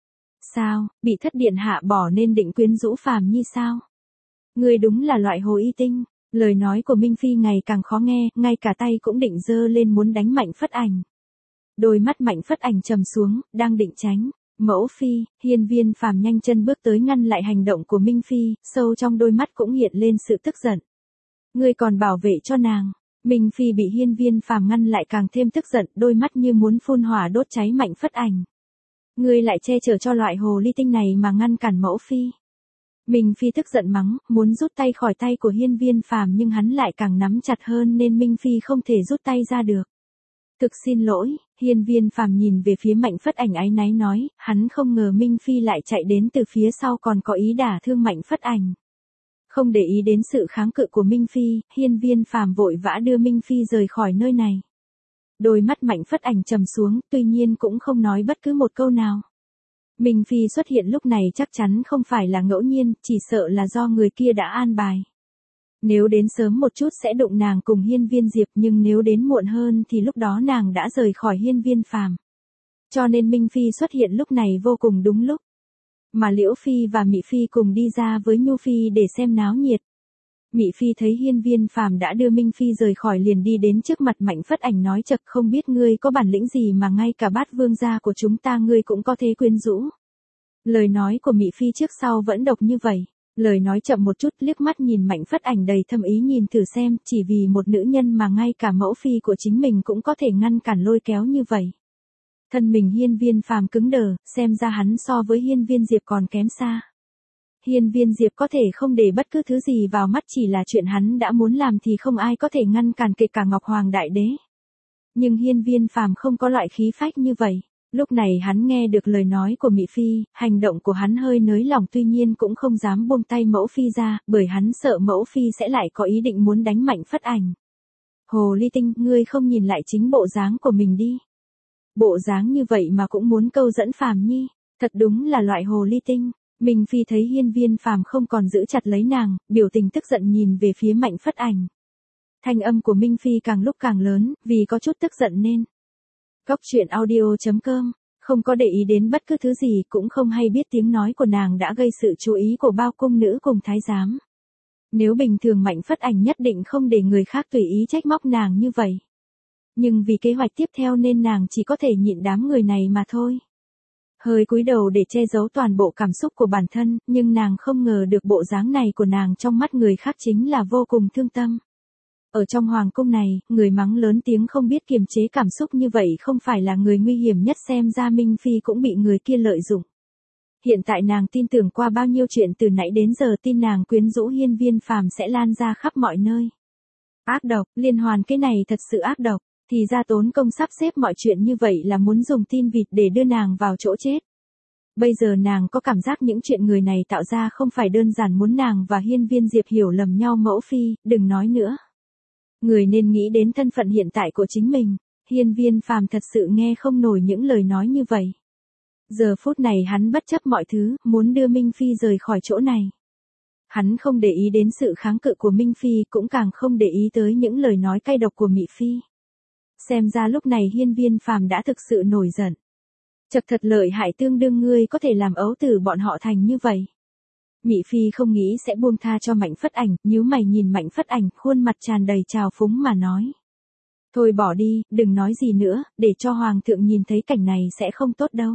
Speaker 1: Sao, bị thất điện hạ bỏ nên định quyến rũ Phàm Nhi sao? Ngươi đúng là loại hồ y tinh. Lời nói của Minh Phi ngày càng khó nghe, ngay cả tay cũng định giơ lên muốn đánh Mạnh Phất Ảnh. Đôi mắt Mạnh Phất Ảnh trầm xuống, đang định tránh. Mẫu Phi, Hiên Viên Phàm nhanh chân bước tới ngăn lại hành động của Minh Phi, sâu trong đôi mắt cũng hiện lên sự tức giận. Ngươi còn bảo vệ cho nàng. Minh Phi bị Hiên Viên Phàm ngăn lại càng thêm tức giận, đôi mắt như muốn phun hỏa đốt cháy Mạnh Phất Ảnh. Ngươi lại che chở cho loại hồ ly tinh này mà ngăn cản mẫu Phi. Minh Phi tức giận mắng, muốn rút tay khỏi tay của Hiên Viên Phàm nhưng hắn lại càng nắm chặt hơn nên Minh Phi không thể rút tay ra được. Thực xin lỗi, Hiên Viên Phàm nhìn về phía Mạnh Phất Ảnh áy náy nói, hắn không ngờ Minh Phi lại chạy đến từ phía sau còn có ý đả thương Mạnh Phất Ảnh. Không để ý đến sự kháng cự của Minh Phi, Hiên Viên Phàm vội vã đưa Minh Phi rời khỏi nơi này. Đôi mắt Mạnh Phất Ảnh trầm xuống, tuy nhiên cũng không nói bất cứ một câu nào. Minh Phi xuất hiện lúc này chắc chắn không phải là ngẫu nhiên, chỉ sợ là do người kia đã an bài. Nếu đến sớm một chút sẽ đụng nàng cùng Hiên Viên Diệp, nhưng nếu đến muộn hơn thì lúc đó nàng đã rời khỏi Hiên Viên Phàm. Cho nên Minh Phi xuất hiện lúc này vô cùng đúng lúc. Mà Liễu Phi và Mị Phi cùng đi ra với Nhu Phi để xem náo nhiệt. Mị Phi thấy Hiên Viên Phàm đã đưa Minh Phi rời khỏi liền đi đến trước mặt Mạnh Phất Ảnh nói: chậc, không biết ngươi có bản lĩnh gì mà ngay cả bát vương gia của chúng ta ngươi cũng có thể quyến rũ. Lời nói của Mị Phi trước sau vẫn độc như vậy. Lời nói chậm một chút, liếc mắt nhìn Mạnh Phất Ảnh đầy thâm ý, nhìn thử xem, chỉ vì một nữ nhân mà ngay cả mẫu phi của chính mình cũng có thể ngăn cản lôi kéo như vậy. Thân mình Hiên Viên Phàm cứng đờ, xem ra hắn so với Hiên Viên Diệp còn kém xa. Hiên Viên Diệp có thể không để bất cứ thứ gì vào mắt, chỉ là chuyện hắn đã muốn làm thì không ai có thể ngăn cản, kể cả Ngọc Hoàng Đại Đế. Nhưng Hiên Viên Phàm không có loại khí phách như vậy. Lúc này hắn nghe được lời nói của Mị Phi, hành động của hắn hơi nới lỏng, tuy nhiên cũng không dám buông tay mẫu phi ra, bởi hắn sợ mẫu phi sẽ lại có ý định muốn đánh Mạnh Phất Ảnh. Hồ ly tinh, ngươi không nhìn lại chính bộ dáng của mình đi. Bộ dáng như vậy mà cũng muốn câu dẫn Phàm Nhi, thật đúng là loại hồ ly tinh. Minh Phi thấy Hiên Viên Phàm không còn giữ chặt lấy nàng, biểu tình tức giận nhìn về phía Mạnh Phất Ảnh. Thanh âm của Minh Phi càng lúc càng lớn, vì có chút tức giận nên. Cốc truyện audio.com, không có để ý đến bất cứ thứ gì, cũng không hay biết tiếng nói của nàng đã gây sự chú ý của bao cung nữ cùng thái giám. Nếu bình thường Mạnh Phất Ảnh nhất định không để người khác tùy ý trách móc nàng như vậy. Nhưng vì kế hoạch tiếp theo nên nàng chỉ có thể nhịn đám người này mà thôi. Hơi cúi đầu để che giấu toàn bộ cảm xúc của bản thân, nhưng nàng không ngờ được bộ dáng này của nàng trong mắt người khác chính là vô cùng thương tâm. Ở trong hoàng cung này, người mắng lớn tiếng không biết kiềm chế cảm xúc như vậy không phải là người nguy hiểm nhất, xem ra Minh Phi cũng bị người kia lợi dụng. Hiện tại nàng tin tưởng qua bao nhiêu chuyện từ nãy đến giờ, tin nàng quyến rũ Hiên Viên Phàm sẽ lan ra khắp mọi nơi. Ác độc, liên hoàn cái này thật sự ác độc, thì ra tốn công sắp xếp mọi chuyện như vậy là muốn dùng tin vịt để đưa nàng vào chỗ chết. Bây giờ nàng có cảm giác những chuyện người này tạo ra không phải đơn giản muốn nàng và Hiên Viên Diệp hiểu lầm nhau. Mẫu phi, đừng nói nữa. Người nên nghĩ đến thân phận hiện tại của chính mình. Hiên Viên Phàm thật sự nghe không nổi những lời nói như vậy. Giờ phút này hắn bất chấp mọi thứ, muốn đưa Minh Phi rời khỏi chỗ này. Hắn không để ý đến sự kháng cự của Minh Phi, cũng càng không để ý tới những lời nói cay độc của Mị Phi. Xem ra lúc này Hiên Viên Phàm đã thực sự nổi giận. Chật thật lợi hại, tương đương ngươi có thể làm ấu tử bọn họ thành như vậy. Mị Phi không nghĩ sẽ buông tha cho Mạnh Phất Ảnh, nhíu mày nhìn Mạnh Phất Ảnh, khuôn mặt tràn đầy trào phúng mà nói. Thôi bỏ đi, đừng nói gì nữa, để cho Hoàng thượng nhìn thấy cảnh này sẽ không tốt đâu.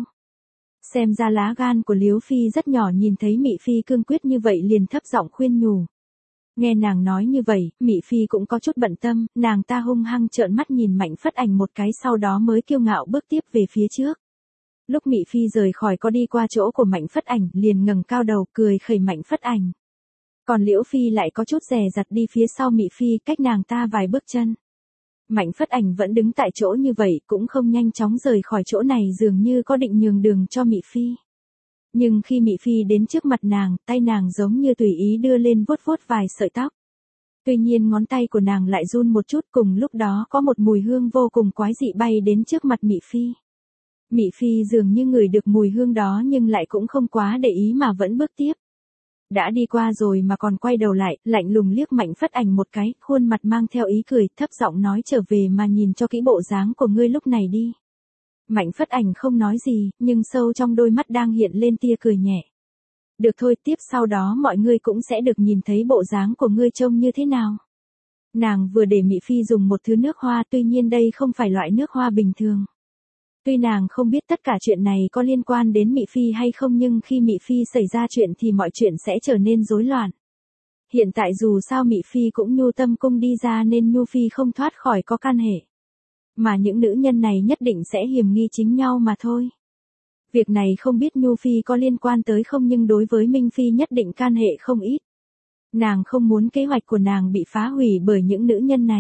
Speaker 1: Xem ra lá gan của Liếu Phi rất nhỏ, nhìn thấy Mị Phi cương quyết như vậy liền thấp giọng khuyên nhủ. Nghe nàng nói như vậy, Mị Phi cũng có chút bận tâm, nàng ta hung hăng trợn mắt nhìn Mạnh Phất Ảnh một cái, sau đó mới kiêu ngạo bước tiếp về phía trước. Lúc Mị Phi rời khỏi có đi qua chỗ của Mạnh Phất Ảnh, liền ngẩng cao đầu cười khẩy Mạnh Phất Ảnh. Còn Liễu Phi lại có chút dè dặt đi phía sau Mị Phi, cách nàng ta vài bước chân. Mạnh Phất Ảnh vẫn đứng tại chỗ như vậy, cũng không nhanh chóng rời khỏi chỗ này, dường như có định nhường đường cho Mị Phi. Nhưng khi Mị Phi đến trước mặt nàng, tay nàng giống như tùy ý đưa lên vuốt vuốt vài sợi tóc. Tuy nhiên ngón tay của nàng lại run một chút, cùng lúc đó có một mùi hương vô cùng quái dị bay đến trước mặt Mị Phi. Mị Phi dường như ngửi được mùi hương đó nhưng lại cũng không quá để ý mà vẫn bước tiếp. Đã đi qua rồi mà còn quay đầu lại, lạnh lùng liếc Mạnh Phất Ảnh một cái, khuôn mặt mang theo ý cười, thấp giọng nói trở về mà nhìn cho kỹ bộ dáng của ngươi lúc này đi. Mạnh Phất Ảnh không nói gì, nhưng sâu trong đôi mắt đang hiện lên tia cười nhẹ. Được thôi, tiếp sau đó mọi người cũng sẽ được nhìn thấy bộ dáng của ngươi trông như thế nào. Nàng vừa để Mị Phi dùng một thứ nước hoa, tuy nhiên đây không phải loại nước hoa bình thường. Tuy nàng không biết tất cả chuyện này có liên quan đến Mị Phi hay không, nhưng khi Mị Phi xảy ra chuyện thì mọi chuyện sẽ trở nên rối loạn. Hiện tại dù sao Mị Phi cũng nhu tâm cung đi ra nên Nhu Phi không thoát khỏi có can hệ. Mà những nữ nhân này nhất định sẽ hiềm nghi chính nhau mà thôi. Việc này không biết Nhu Phi có liên quan tới không, nhưng đối với Minh Phi nhất định can hệ không ít. Nàng không muốn kế hoạch của nàng bị phá hủy bởi những nữ nhân này.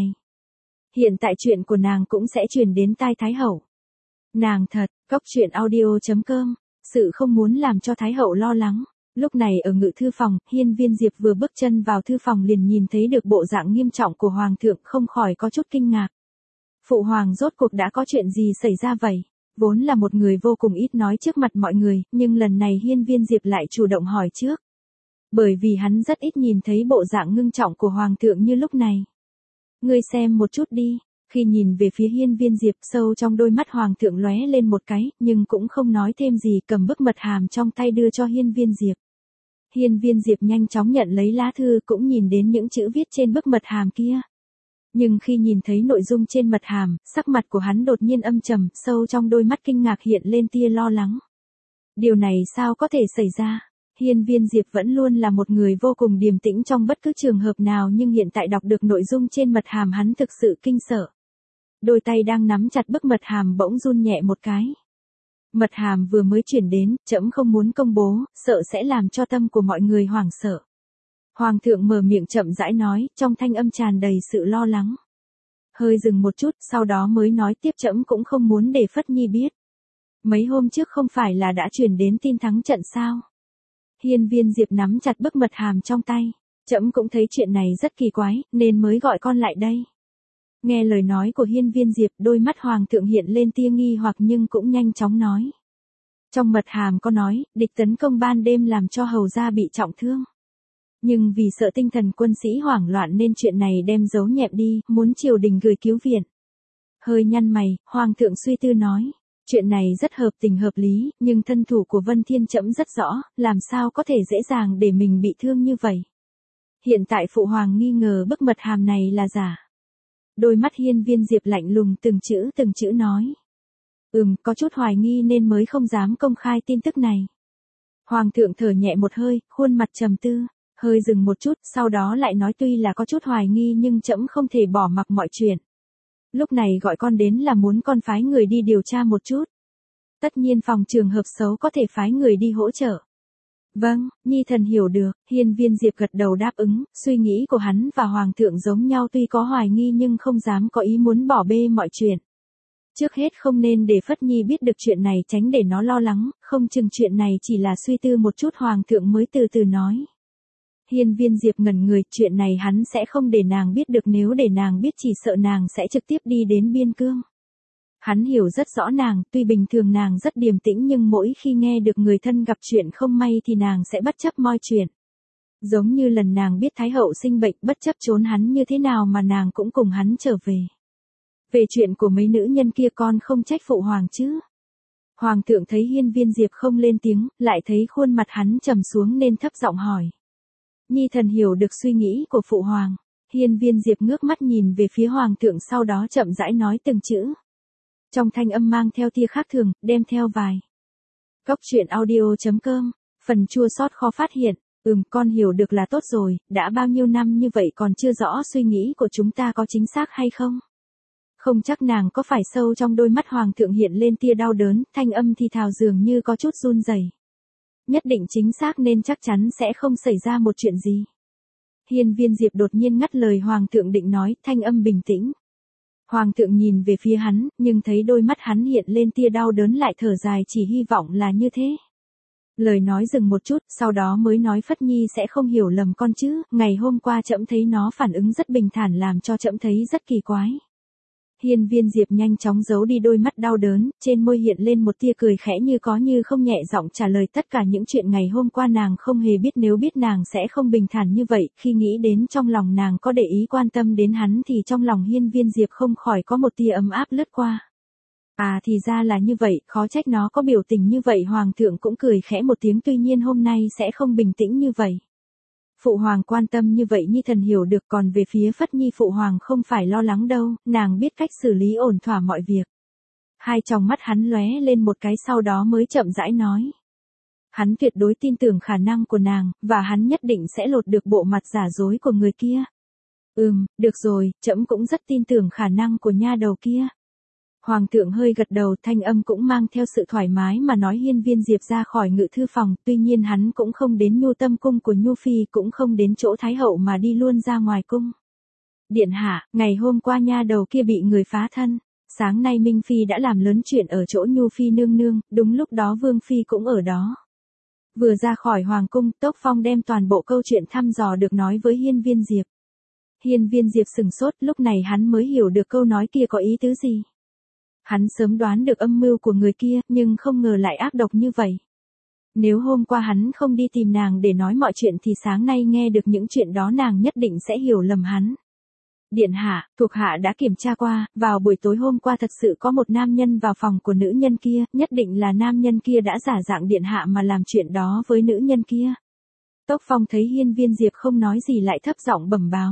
Speaker 1: Hiện tại chuyện của nàng cũng sẽ truyền đến tai Thái Hậu. Nàng thật, cốc truyện audio.com, sự không muốn làm cho Thái Hậu lo lắng. Lúc này ở ngự thư phòng, Hiên Viên Diệp vừa bước chân vào thư phòng liền nhìn thấy được bộ dạng nghiêm trọng của Hoàng thượng, không khỏi có chút kinh ngạc. Phụ hoàng rốt cuộc đã có chuyện gì xảy ra vậy? Vốn là một người vô cùng ít nói trước mặt mọi người, nhưng lần này Hiên Viên Diệp lại chủ động hỏi trước. Bởi vì hắn rất ít nhìn thấy bộ dạng ngưng trọng của Hoàng thượng như lúc này. Ngươi xem một chút đi. Khi nhìn về phía Hiên Viên Diệp, sâu trong đôi mắt Hoàng thượng lóe lên một cái, nhưng cũng không nói thêm gì, cầm bức mật hàm trong tay đưa cho Hiên Viên Diệp. Hiên Viên Diệp nhanh chóng nhận lấy lá thư, cũng nhìn đến những chữ viết trên bức mật hàm kia. Nhưng khi nhìn thấy nội dung trên mật hàm, sắc mặt của hắn đột nhiên âm trầm, sâu trong đôi mắt kinh ngạc hiện lên tia lo lắng. Điều này sao có thể xảy ra? Hiên Viên Diệp vẫn luôn là một người vô cùng điềm tĩnh trong bất cứ trường hợp nào, nhưng hiện tại đọc được nội dung trên mật hàm hắn thực sự kinh sợ. Đôi tay đang nắm chặt bức mật hàm bỗng run nhẹ một cái. Mật hàm vừa mới chuyển đến, trẫm không muốn công bố, sợ sẽ làm cho tâm của mọi người hoảng sợ. Hoàng thượng mở miệng chậm rãi nói, trong thanh âm tràn đầy sự lo lắng. Hơi dừng một chút, sau đó mới nói tiếp, trẫm cũng không muốn để Phất Nhi biết. Mấy hôm trước không phải là đã chuyển đến tin thắng trận sao? Hiên Viên Diệp nắm chặt bức mật hàm trong tay. Trẫm cũng thấy chuyện này rất kỳ quái, nên mới gọi con lại đây. Nghe lời nói của Hiên Viên Diệp, đôi mắt Hoàng thượng hiện lên tia nghi hoặc nhưng cũng nhanh chóng nói. Trong mật hàm có nói, địch tấn công ban đêm làm cho hầu gia bị trọng thương. Nhưng vì sợ tinh thần quân sĩ hoảng loạn nên chuyện này đem giấu nhẹm đi, muốn triều đình gửi cứu viện. Hơi nhăn mày, hoàng thượng suy tư nói. Chuyện này rất hợp tình hợp lý, nhưng thân thủ của Vân Thiên trẫm rất rõ, làm sao có thể dễ dàng để mình bị thương như vậy. Hiện tại phụ hoàng nghi ngờ bức mật hàm này là giả. Đôi mắt Hiên Viên Diệp lạnh lùng từng chữ nói. Có chút hoài nghi nên mới không dám công khai tin tức này. Hoàng thượng thở nhẹ một hơi, khuôn mặt trầm tư, hơi dừng một chút, sau đó lại nói tuy là có chút hoài nghi nhưng trẫm không thể bỏ mặc mọi chuyện. Lúc này gọi con đến là muốn con phái người đi điều tra một chút. Tất nhiên phòng trường hợp xấu có thể phái người đi hỗ trợ. Vâng, nhi thần hiểu được, Hiên Viên Diệp gật đầu đáp ứng, suy nghĩ của hắn và Hoàng thượng giống nhau tuy có hoài nghi nhưng không dám có ý muốn bỏ bê mọi chuyện. Trước hết không nên để Phất Nhi biết được chuyện này tránh để nó lo lắng, không chừng chuyện này chỉ là suy tư một chút Hoàng thượng mới từ từ nói. Hiên Viên Diệp ngẩn người, chuyện này hắn sẽ không để nàng biết được, nếu để nàng biết chỉ sợ nàng sẽ trực tiếp đi đến biên cương. Hắn hiểu rất rõ nàng, tuy bình thường nàng rất điềm tĩnh nhưng mỗi khi nghe được người thân gặp chuyện không may thì nàng sẽ bất chấp mọi chuyện. Giống như lần nàng biết Thái hậu sinh bệnh bất chấp trốn hắn như thế nào mà nàng cũng cùng hắn trở về. Về chuyện của mấy nữ nhân kia con không trách phụ hoàng chứ. Hoàng thượng thấy Hiên Viên Diệp không lên tiếng, lại thấy khuôn mặt hắn trầm xuống nên thấp giọng hỏi. Nhi thần hiểu được suy nghĩ của phụ hoàng. Hiên Viên Diệp ngước mắt nhìn về phía hoàng thượng sau đó chậm rãi nói từng chữ. Trong thanh âm mang theo tia khác thường, đem theo vài. Góc truyện audio.com, phần chua xót khó phát hiện. Con hiểu được là tốt rồi, đã bao nhiêu năm như vậy còn chưa rõ suy nghĩ của chúng ta có chính xác hay không. Không chắc nàng có phải sâu trong đôi mắt hoàng thượng hiện lên tia đau đớn, thanh âm thì thào dường như có chút run rẩy. Nhất định chính xác nên chắc chắn sẽ không xảy ra một chuyện gì. Hiên Viên Diệp đột nhiên ngắt lời hoàng thượng định nói, thanh âm bình tĩnh. Hoàng thượng nhìn về phía hắn, nhưng thấy đôi mắt hắn hiện lên tia đau đớn lại thở dài, chỉ hy vọng là như thế. Lời nói dừng một chút, sau đó mới nói Phất Nhi sẽ không hiểu lầm con chứ, ngày hôm qua trẫm thấy nó phản ứng rất bình thản làm cho trẫm thấy rất kỳ quái. Hiên Viên Diệp nhanh chóng giấu đi đôi mắt đau đớn, trên môi hiện lên một tia cười khẽ như có như không, nhẹ giọng trả lời tất cả những chuyện ngày hôm qua nàng không hề biết, nếu biết nàng sẽ không bình thản như vậy, khi nghĩ đến trong lòng nàng có để ý quan tâm đến hắn thì trong lòng Hiên Viên Diệp không khỏi có một tia ấm áp lướt qua. À thì ra là như vậy, khó trách nó có biểu tình như vậy. Hoàng thượng cũng cười khẽ một tiếng, tuy nhiên hôm nay sẽ không bình tĩnh như vậy. Phụ hoàng quan tâm như vậy nhi thần hiểu được, còn về phía Phất Nhi phụ hoàng không phải lo lắng đâu, nàng biết cách xử lý ổn thỏa mọi việc. Hai tròng mắt hắn lóe lên một cái sau đó mới chậm rãi nói. Hắn tuyệt đối tin tưởng khả năng của nàng, và hắn nhất định sẽ lột được bộ mặt giả dối của người kia. Được rồi, trẫm cũng rất tin tưởng khả năng của nha đầu kia. Hoàng thượng hơi gật đầu, thanh âm cũng mang theo sự thoải mái mà nói. Hiên Viên Diệp ra khỏi ngự thư phòng, tuy nhiên hắn cũng không đến Nhu Tâm cung của Nhu Phi, cũng không đến chỗ Thái hậu mà đi luôn ra ngoài cung. Điện hạ, ngày hôm qua nha đầu kia bị người phá thân, sáng nay Minh Phi đã làm lớn chuyện ở chỗ Nhu Phi nương nương, đúng lúc đó Vương Phi cũng ở đó. Vừa ra khỏi hoàng cung, Tốc Phong đem toàn bộ câu chuyện thăm dò được nói với Hiên Viên Diệp. Hiên Viên Diệp sừng sốt, lúc này hắn mới hiểu được câu nói kia có ý tứ gì. Hắn sớm đoán được âm mưu của người kia, nhưng không ngờ lại ác độc như vậy. Nếu hôm qua hắn không đi tìm nàng để nói mọi chuyện thì sáng nay nghe được những chuyện đó nàng nhất định sẽ hiểu lầm hắn. Điện hạ, thuộc hạ đã kiểm tra qua, vào buổi tối hôm qua thật sự có một nam nhân vào phòng của nữ nhân kia, nhất định là nam nhân kia đã giả dạng điện hạ mà làm chuyện đó với nữ nhân kia. Tốc Phong thấy Hiên Viên Diệp không nói gì lại thấp giọng bẩm báo.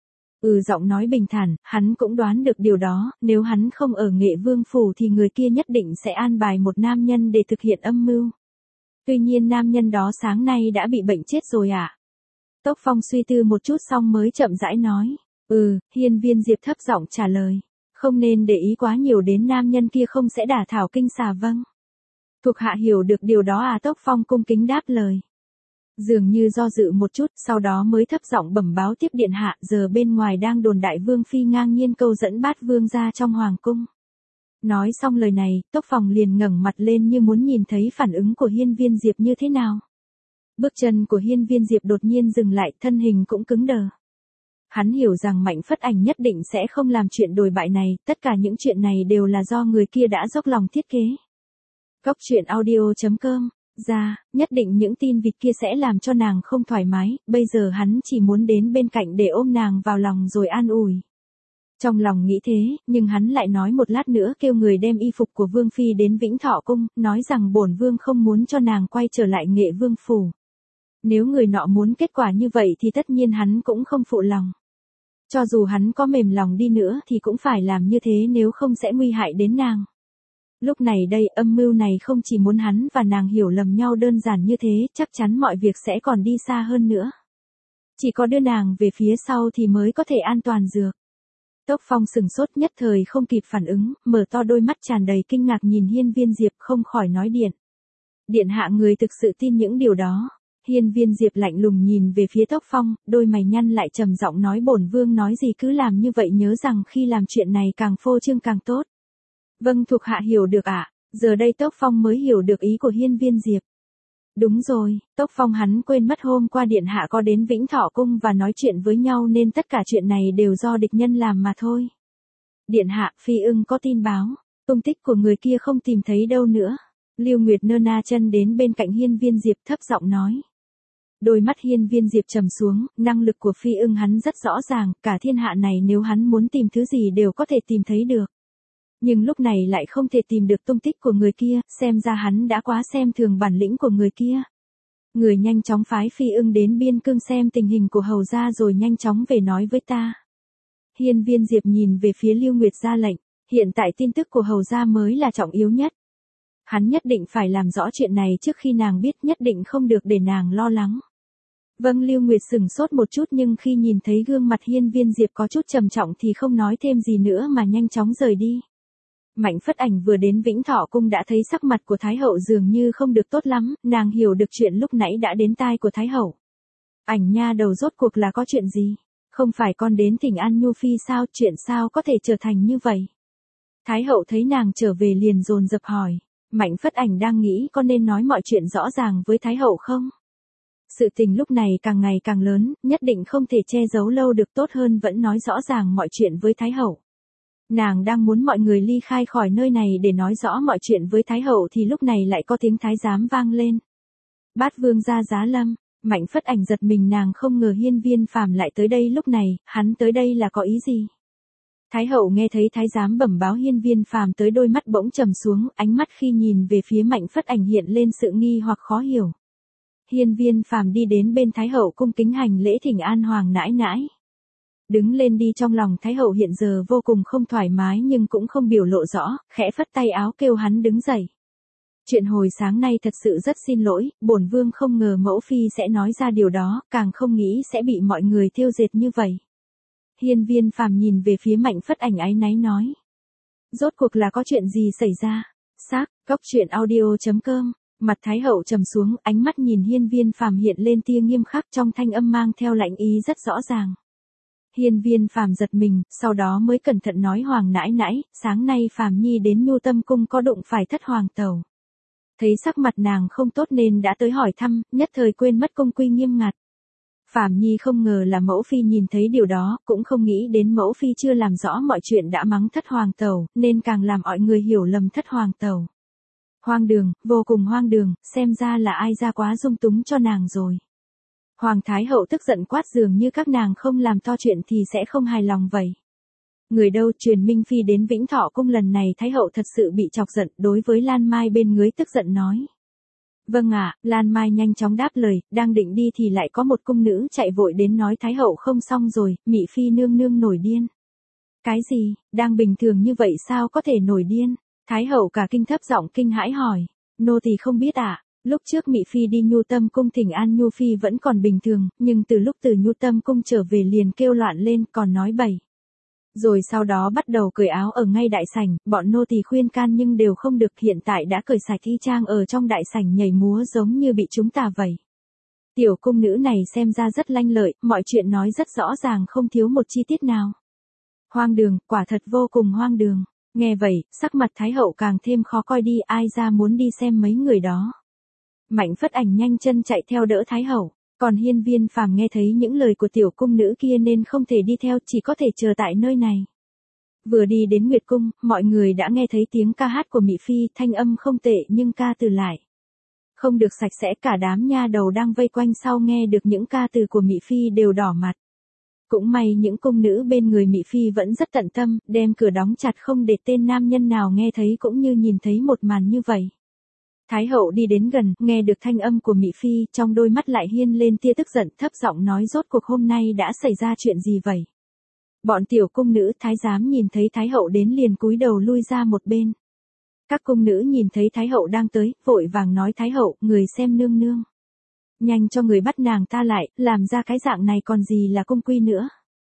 Speaker 1: Giọng nói bình thản, hắn cũng đoán được điều đó, nếu hắn không ở Nghệ Vương phủ thì người kia nhất định sẽ an bài một nam nhân để thực hiện âm mưu. Tuy nhiên nam nhân đó sáng nay đã bị bệnh chết rồi ạ. Tốc Phong suy tư một chút xong mới chậm rãi nói. Hiên Viên Diệp thấp giọng trả lời. Không nên để ý quá nhiều đến nam nhân kia, không sẽ đả thảo kinh xà. Vâng. Thuộc hạ hiểu được điều đó à. Tốc Phong cung kính đáp lời. Dường như do dự một chút, sau đó mới thấp giọng bẩm báo tiếp. Điện hạ, giờ bên ngoài đang đồn đại Vương Phi ngang nhiên câu dẫn Bát Vương ra trong hoàng cung. Nói xong lời này, Tốc Phong liền ngẩng mặt lên như muốn nhìn thấy phản ứng của Hiên Viên Diệp như thế nào. Bước chân của Hiên Viên Diệp đột nhiên dừng lại, thân hình cũng cứng đờ. Hắn hiểu rằng Mạnh Phất Ảnh nhất định sẽ không làm chuyện đồi bại này, tất cả những chuyện này đều là do người kia đã dốc lòng thiết kế. Góc truyện audio.com ra, nhất định những tin vịt kia sẽ làm cho nàng không thoải mái, bây giờ hắn chỉ muốn đến bên cạnh để ôm nàng vào lòng rồi an ủi. Trong lòng nghĩ thế, nhưng hắn lại nói một lát nữa kêu người đem y phục của Vương Phi đến Vĩnh Thọ Cung, nói rằng bổn Vương không muốn cho nàng quay trở lại Nghệ Vương Phủ. Nếu người nọ muốn kết quả như vậy thì tất nhiên hắn cũng không phụ lòng. Cho dù hắn có mềm lòng đi nữa thì cũng phải làm như thế nếu không sẽ nguy hại đến nàng. Lúc này đây âm mưu này không chỉ muốn hắn và nàng hiểu lầm nhau đơn giản như thế, chắc chắn mọi việc sẽ còn đi xa hơn nữa. Chỉ có đưa nàng về phía sau thì mới có thể an toàn dược. Tốc Phong sừng sốt nhất thời không kịp phản ứng, mở to đôi mắt tràn đầy kinh ngạc nhìn Hiên Viên Diệp không khỏi nói điện. Điện hạ người thực sự tin những điều đó. Hiên Viên Diệp lạnh lùng nhìn về phía Tốc Phong, đôi mày nhăn lại trầm giọng nói bổn vương nói gì cứ làm như vậy nhớ rằng khi làm chuyện này càng phô trương càng tốt. Vâng thuộc hạ hiểu được ạ. Giờ đây Tốc Phong mới hiểu được ý của Hiên Viên Diệp. Đúng rồi, Tốc Phong hắn quên mất hôm qua điện hạ có đến Vĩnh Thọ Cung và nói chuyện với nhau nên tất cả chuyện này đều do địch nhân làm mà thôi. Điện hạ, Phi ưng có tin báo, tung tích của người kia không tìm thấy đâu nữa. Lưu Nguyệt nơ na chân đến bên cạnh Hiên Viên Diệp thấp giọng nói. Đôi mắt Hiên Viên Diệp trầm xuống, năng lực của Phi ưng hắn rất rõ ràng, cả thiên hạ này nếu hắn muốn tìm thứ gì đều có thể tìm thấy được. Nhưng lúc này lại không thể tìm được tung tích của người kia, xem ra hắn đã quá xem thường bản lĩnh của người kia. Người nhanh chóng phái Phi ưng đến biên cương xem tình hình của hầu gia rồi nhanh chóng về nói với ta. Hiên Viên Diệp nhìn về phía Lưu Nguyệt ra lệnh, hiện tại tin tức của hầu gia mới là trọng yếu nhất. Hắn nhất định phải làm rõ chuyện này trước khi nàng biết, nhất định không được để nàng lo lắng. Vâng, Lưu Nguyệt sừng sốt một chút nhưng khi nhìn thấy gương mặt Hiên Viên Diệp có chút trầm trọng thì không nói thêm gì nữa mà nhanh chóng rời đi. Mạnh Phất Ảnh vừa đến Vĩnh Thọ Cung đã thấy sắc mặt của Thái Hậu dường như không được tốt lắm, nàng hiểu được chuyện lúc nãy đã đến tai của Thái Hậu. Ảnh nha đầu rốt cuộc là có chuyện gì? Không phải con đến thỉnh an Nhu Phi sao, chuyện sao có thể trở thành như vậy? Thái Hậu thấy nàng trở về liền dồn dập hỏi. Mạnh Phất Ảnh đang nghĩ có nên nói mọi chuyện rõ ràng với Thái Hậu không? Sự tình lúc này càng ngày càng lớn, nhất định không thể che giấu lâu được, tốt hơn vẫn nói rõ ràng mọi chuyện với Thái Hậu. Nàng đang muốn mọi người ly khai khỏi nơi này để nói rõ mọi chuyện với Thái Hậu thì lúc này lại có tiếng thái giám vang lên. Bát vương gia Giá Lâm. Mạnh Phất Ảnh giật mình, nàng không ngờ Hiên Viên Phàm lại tới đây lúc này, hắn tới đây là có ý gì? Thái Hậu nghe thấy thái giám bẩm báo Hiên Viên Phàm tới, đôi mắt bỗng trầm xuống, ánh mắt khi nhìn về phía Mạnh Phất Ảnh hiện lên sự nghi hoặc khó hiểu. Hiên Viên Phàm đi đến bên Thái Hậu cung kính hành lễ thỉnh an hoàng nãi nãi. Đứng lên đi, trong lòng Thái Hậu hiện giờ vô cùng không thoải mái nhưng cũng không biểu lộ rõ, khẽ phất tay áo kêu hắn đứng dậy. Chuyện hồi sáng nay thật sự rất xin lỗi, bổn vương không ngờ mẫu phi sẽ nói ra điều đó, càng không nghĩ sẽ bị mọi người thêu dệt như vậy. Hiên Viên Phàm nhìn về phía Mạnh Phất Ảnh áy náy nói. Rốt cuộc là có chuyện gì xảy ra? Xác, Cóc Truyện Audio.com. Mặt Thái Hậu trầm xuống, ánh mắt nhìn Hiên Viên Phàm hiện lên tia nghiêm khắc, trong thanh âm mang theo lạnh ý rất rõ ràng. Hiên Viên Phàm giật mình, sau đó mới cẩn thận nói hoàng nãi nãi, sáng nay Phàm Nhi đến Nhu Tâm Cung có đụng phải Thất Hoàng Tẩu. Thấy sắc mặt nàng không tốt nên đã tới hỏi thăm, nhất thời quên mất cung quy nghiêm ngặt. Phàm Nhi không ngờ là mẫu phi nhìn thấy điều đó, cũng không nghĩ đến mẫu phi chưa làm rõ mọi chuyện đã mắng Thất Hoàng Tẩu, nên càng làm mọi người hiểu lầm Thất Hoàng Tẩu. Hoang đường, vô cùng hoang đường, xem ra là ai ra quá dung túng cho nàng rồi. Hoàng Thái Hậu tức giận quát, dường như các nàng không làm to chuyện thì sẽ không hài lòng vậy. Người đâu, truyền Minh Phi đến Vĩnh Thọ Cung lần này Thái Hậu thật sự bị chọc giận, đối với Lan Mai bên dưới tức giận nói. Vâng ạ, Lan Mai nhanh chóng đáp lời, đang định đi thì lại có một cung nữ chạy vội đến nói Thái Hậu không xong rồi, Mị Phi nương nương nổi điên. Cái gì, đang bình thường như vậy sao có thể nổi điên? Thái Hậu cả kinh thấp giọng kinh hãi hỏi, nô tỳ không biết ạ. Lúc trước Mị Phi đi Nhu Tâm Cung thỉnh an Nhu Phi vẫn còn bình thường, nhưng từ lúc từ Nhu Tâm Cung trở về liền kêu loạn lên, còn nói bậy. Rồi sau đó bắt đầu cởi áo ở ngay đại sảnh, bọn nô tỳ khuyên can nhưng đều không được, hiện tại đã cởi sạch y chang ở trong đại sảnh nhảy múa giống như bị chúng ta vậy. Tiểu cung nữ này xem ra rất lanh lợi, mọi chuyện nói rất rõ ràng không thiếu một chi tiết nào. Hoang đường, quả thật vô cùng hoang đường. Nghe vậy, sắc mặt Thái Hậu càng thêm khó coi đi, ai ra muốn đi xem mấy người đó. Mạnh Phất Ảnh nhanh chân chạy theo đỡ Thái Hậu, còn Hiên Viên Phàm nghe thấy những lời của tiểu cung nữ kia nên không thể đi theo, chỉ có thể chờ tại nơi này. Vừa đi đến Nguyệt Cung, mọi người đã nghe thấy tiếng ca hát của Mị Phi, thanh âm không tệ nhưng ca từ lại Không được sạch sẽ, cả đám nha đầu đang vây quanh sau nghe được những ca từ của Mị Phi đều đỏ mặt. Cũng may những cung nữ bên người Mị Phi vẫn rất tận tâm, đem cửa đóng chặt không để tên nam nhân nào nghe thấy cũng như nhìn thấy một màn như vậy. Thái hậu đi đến gần, nghe được thanh âm của Mị Phi, trong đôi mắt lại hiên lên tia tức giận, thấp giọng nói rốt cuộc hôm nay đã xảy ra chuyện gì vậy? Bọn tiểu cung nữ thái giám nhìn thấy Thái hậu đến liền cúi đầu lui ra một bên. Các cung nữ nhìn thấy Thái hậu đang tới, vội vàng nói Thái hậu, người xem nương nương. Nhanh cho người bắt nàng ta lại, làm ra cái dạng này còn gì là cung quy nữa.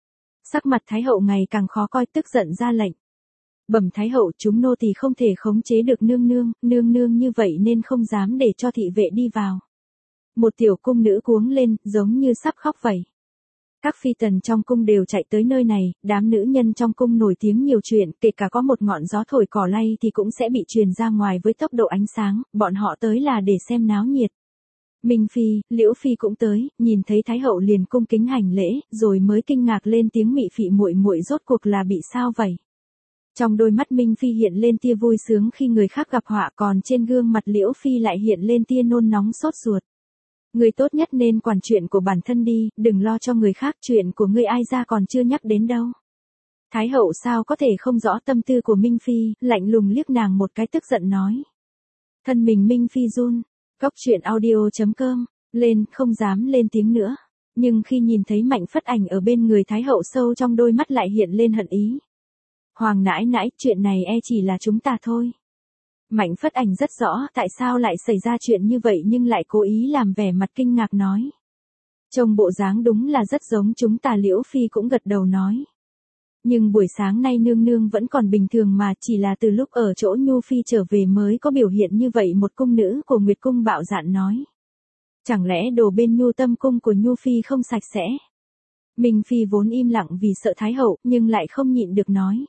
Speaker 1: Sắc mặt Thái hậu ngày càng khó coi, tức giận ra lệnh. Bẩm Thái hậu, chúng nô tỳ không thể khống chế được nương nương như vậy nên không dám để cho thị vệ đi vào. Một tiểu cung nữ cuống lên, giống như sắp khóc vậy. Các phi tần trong cung đều chạy tới nơi này, đám nữ nhân trong cung nổi tiếng nhiều chuyện, kể cả có một ngọn gió thổi cỏ lay thì cũng sẽ bị truyền ra ngoài với tốc độ ánh sáng, bọn họ tới là để xem náo nhiệt. Minh Phi, Liễu Phi cũng tới, nhìn thấy Thái hậu liền cung kính hành lễ, rồi mới kinh ngạc lên tiếng Mị Phị muội muội rốt cuộc là bị sao vậy? Trong đôi mắt Minh Phi hiện lên tia vui sướng khi người khác gặp họa, còn trên gương mặt Liễu Phi lại hiện lên tia nôn nóng sốt ruột. Người tốt nhất nên quản chuyện của bản thân đi, đừng lo cho người khác, chuyện của ngươi ai ra còn chưa nhắc đến đâu. Thái hậu sao có thể không rõ tâm tư của Minh Phi, lạnh lùng liếc nàng một cái tức giận nói. Thân mình Minh Phi run, Cóc truyện audio.com, lên, không dám lên tiếng nữa. Nhưng khi nhìn thấy Mạnh Phất Ảnh ở bên người Thái hậu sâu trong đôi mắt lại hiện lên hận ý. Hoàng nãi nãi, chuyện này chỉ là chúng ta thôi. Mạnh Phất Ảnh rất rõ tại sao lại xảy ra chuyện như vậy nhưng lại cố ý làm vẻ mặt kinh ngạc nói. Trông bộ dáng đúng là rất giống chúng ta. Liễu Phi cũng gật đầu nói. Nhưng buổi sáng nay nương nương vẫn còn bình thường mà, chỉ là từ lúc ở chỗ Nhu Phi trở về mới có biểu hiện như vậy. Một cung nữ của Nguyệt Cung bạo dạn nói. Chẳng lẽ đồ bên Nhu Tâm Cung của Nhu Phi không sạch sẽ? Minh Phi vốn im lặng vì sợ Thái hậu, nhưng lại không nhịn được nói.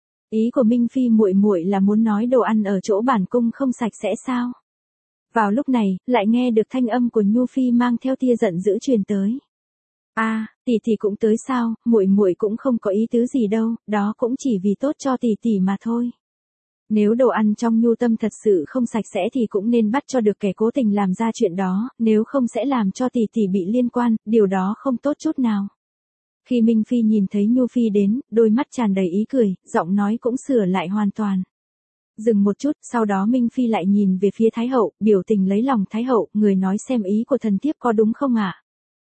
Speaker 1: Ý của Minh Phi muội muội là muốn nói đồ ăn ở chỗ bản cung không sạch sẽ sao? Vào lúc này, lại nghe được thanh âm của Nhu Phi mang theo tia giận dữ truyền tới. Tỷ tỷ cũng tới sao? Muội muội cũng không có ý tứ gì đâu, đó cũng chỉ vì tốt cho tỷ tỷ mà thôi. Nếu đồ ăn trong Nhu Tâm thật sự không sạch sẽ thì cũng nên bắt cho được kẻ cố tình làm ra chuyện đó, nếu không sẽ làm cho tỷ tỷ bị liên quan, điều đó không tốt chút nào. Khi Minh Phi nhìn thấy Nhu Phi đến, đôi mắt tràn đầy ý cười, giọng nói cũng sửa lại hoàn toàn. Dừng một chút, sau đó Minh Phi lại nhìn về phía Thái hậu, biểu tình lấy lòng Thái hậu, người nói xem ý của thần thiếp có đúng không ạ?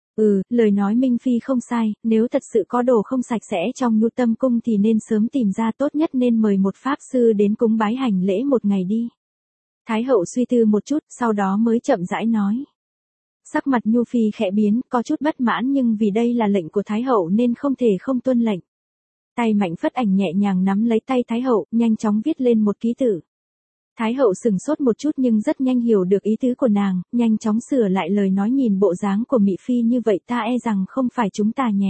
Speaker 1: Lời nói Minh Phi không sai, nếu thật sự có đồ không sạch sẽ trong Nhu Tâm Cung thì nên sớm tìm ra, tốt nhất nên mời một pháp sư đến cúng bái hành lễ một ngày đi. Thái hậu suy tư một chút, sau đó mới chậm rãi nói. Sắc mặt Nhu Phi khẽ biến, có chút bất mãn nhưng vì đây là lệnh của Thái hậu nên không thể không tuân lệnh. Tay Mạnh Phất Ảnh nhẹ nhàng nắm lấy tay Thái hậu, nhanh chóng viết lên một ký tự. Thái hậu sừng sốt một chút nhưng rất nhanh hiểu được ý tứ của nàng, nhanh chóng sửa lại lời nói, nhìn bộ dáng của Mị Phi như vậy ta e rằng không phải chúng ta nhẹ.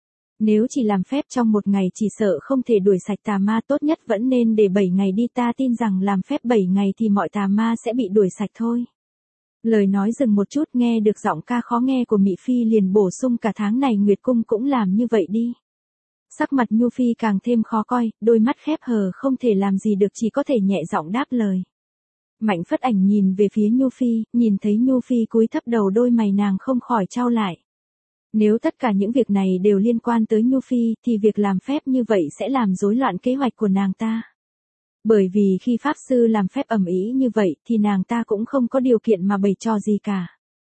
Speaker 1: Nếu chỉ làm phép trong một ngày chỉ sợ không thể đuổi sạch tà ma, tốt nhất vẫn nên để 7 ngày đi, ta tin rằng làm phép 7 ngày thì mọi tà ma sẽ bị đuổi sạch thôi. Lời nói dừng một chút, nghe được giọng ca khó nghe của Mị Phi liền bổ sung cả tháng này Nguyệt Cung cũng làm như vậy đi. Sắc mặt Nhu Phi càng thêm khó coi, đôi mắt khép hờ không thể làm gì được, chỉ có thể nhẹ giọng đáp lời. Mạnh Phất Ảnh nhìn về phía Nhu Phi, nhìn thấy Nhu Phi cúi thấp đầu, đôi mày nàng không khỏi chau lại. Nếu tất cả những việc này đều liên quan tới Nhu Phi, thì việc làm phép như vậy sẽ làm rối loạn kế hoạch của nàng ta. Bởi vì khi pháp sư làm phép ầm ĩ như vậy thì nàng ta cũng không có điều kiện mà bày trò gì cả.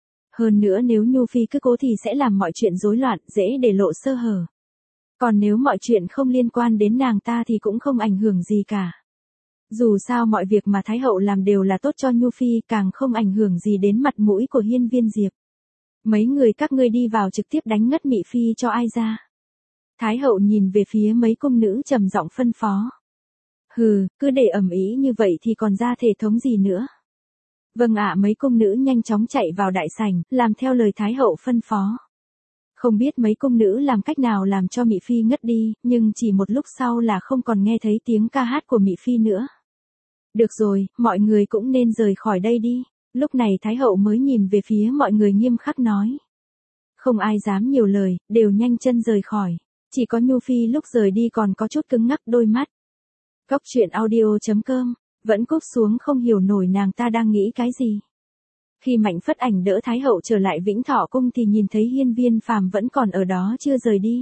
Speaker 1: Hơn nữa nếu Nhu Phi cứ cố thì sẽ làm mọi chuyện rối loạn, dễ để lộ sơ hở. Còn nếu mọi chuyện không liên quan đến nàng ta thì cũng không ảnh hưởng gì cả. Dù sao mọi việc mà Thái hậu làm đều là tốt cho Nhu Phi, càng không ảnh hưởng gì đến mặt mũi của Hiên Viên Diệp. Mấy người các ngươi đi vào trực tiếp đánh ngất Mị Phi cho ai ra. Thái hậu nhìn về phía mấy cung nữ trầm giọng phân phó. Cứ để ầm ĩ như vậy thì còn ra thể thống gì nữa. Vâng ạ, mấy cung nữ nhanh chóng chạy vào đại sảnh, làm theo lời Thái hậu phân phó. Không biết mấy cung nữ làm cách nào làm cho Mị Phi ngất đi, nhưng chỉ một lúc sau là không còn nghe thấy tiếng ca hát của Mị Phi nữa. Được rồi, mọi người cũng nên rời khỏi đây đi. Lúc này Thái hậu mới nhìn về phía mọi người nghiêm khắc nói. Không ai dám nhiều lời, đều nhanh chân rời khỏi. Chỉ có Nhu Phi lúc rời đi còn có chút cứng ngắc đôi mắt. Cóc truyện audio.com, vẫn cúp xuống không hiểu nổi nàng ta đang nghĩ cái gì. Khi Mạnh Phất Ảnh đỡ Thái hậu trở lại Vĩnh Thọ cung thì nhìn thấy Hiên Viên Phàm vẫn còn ở đó chưa rời đi.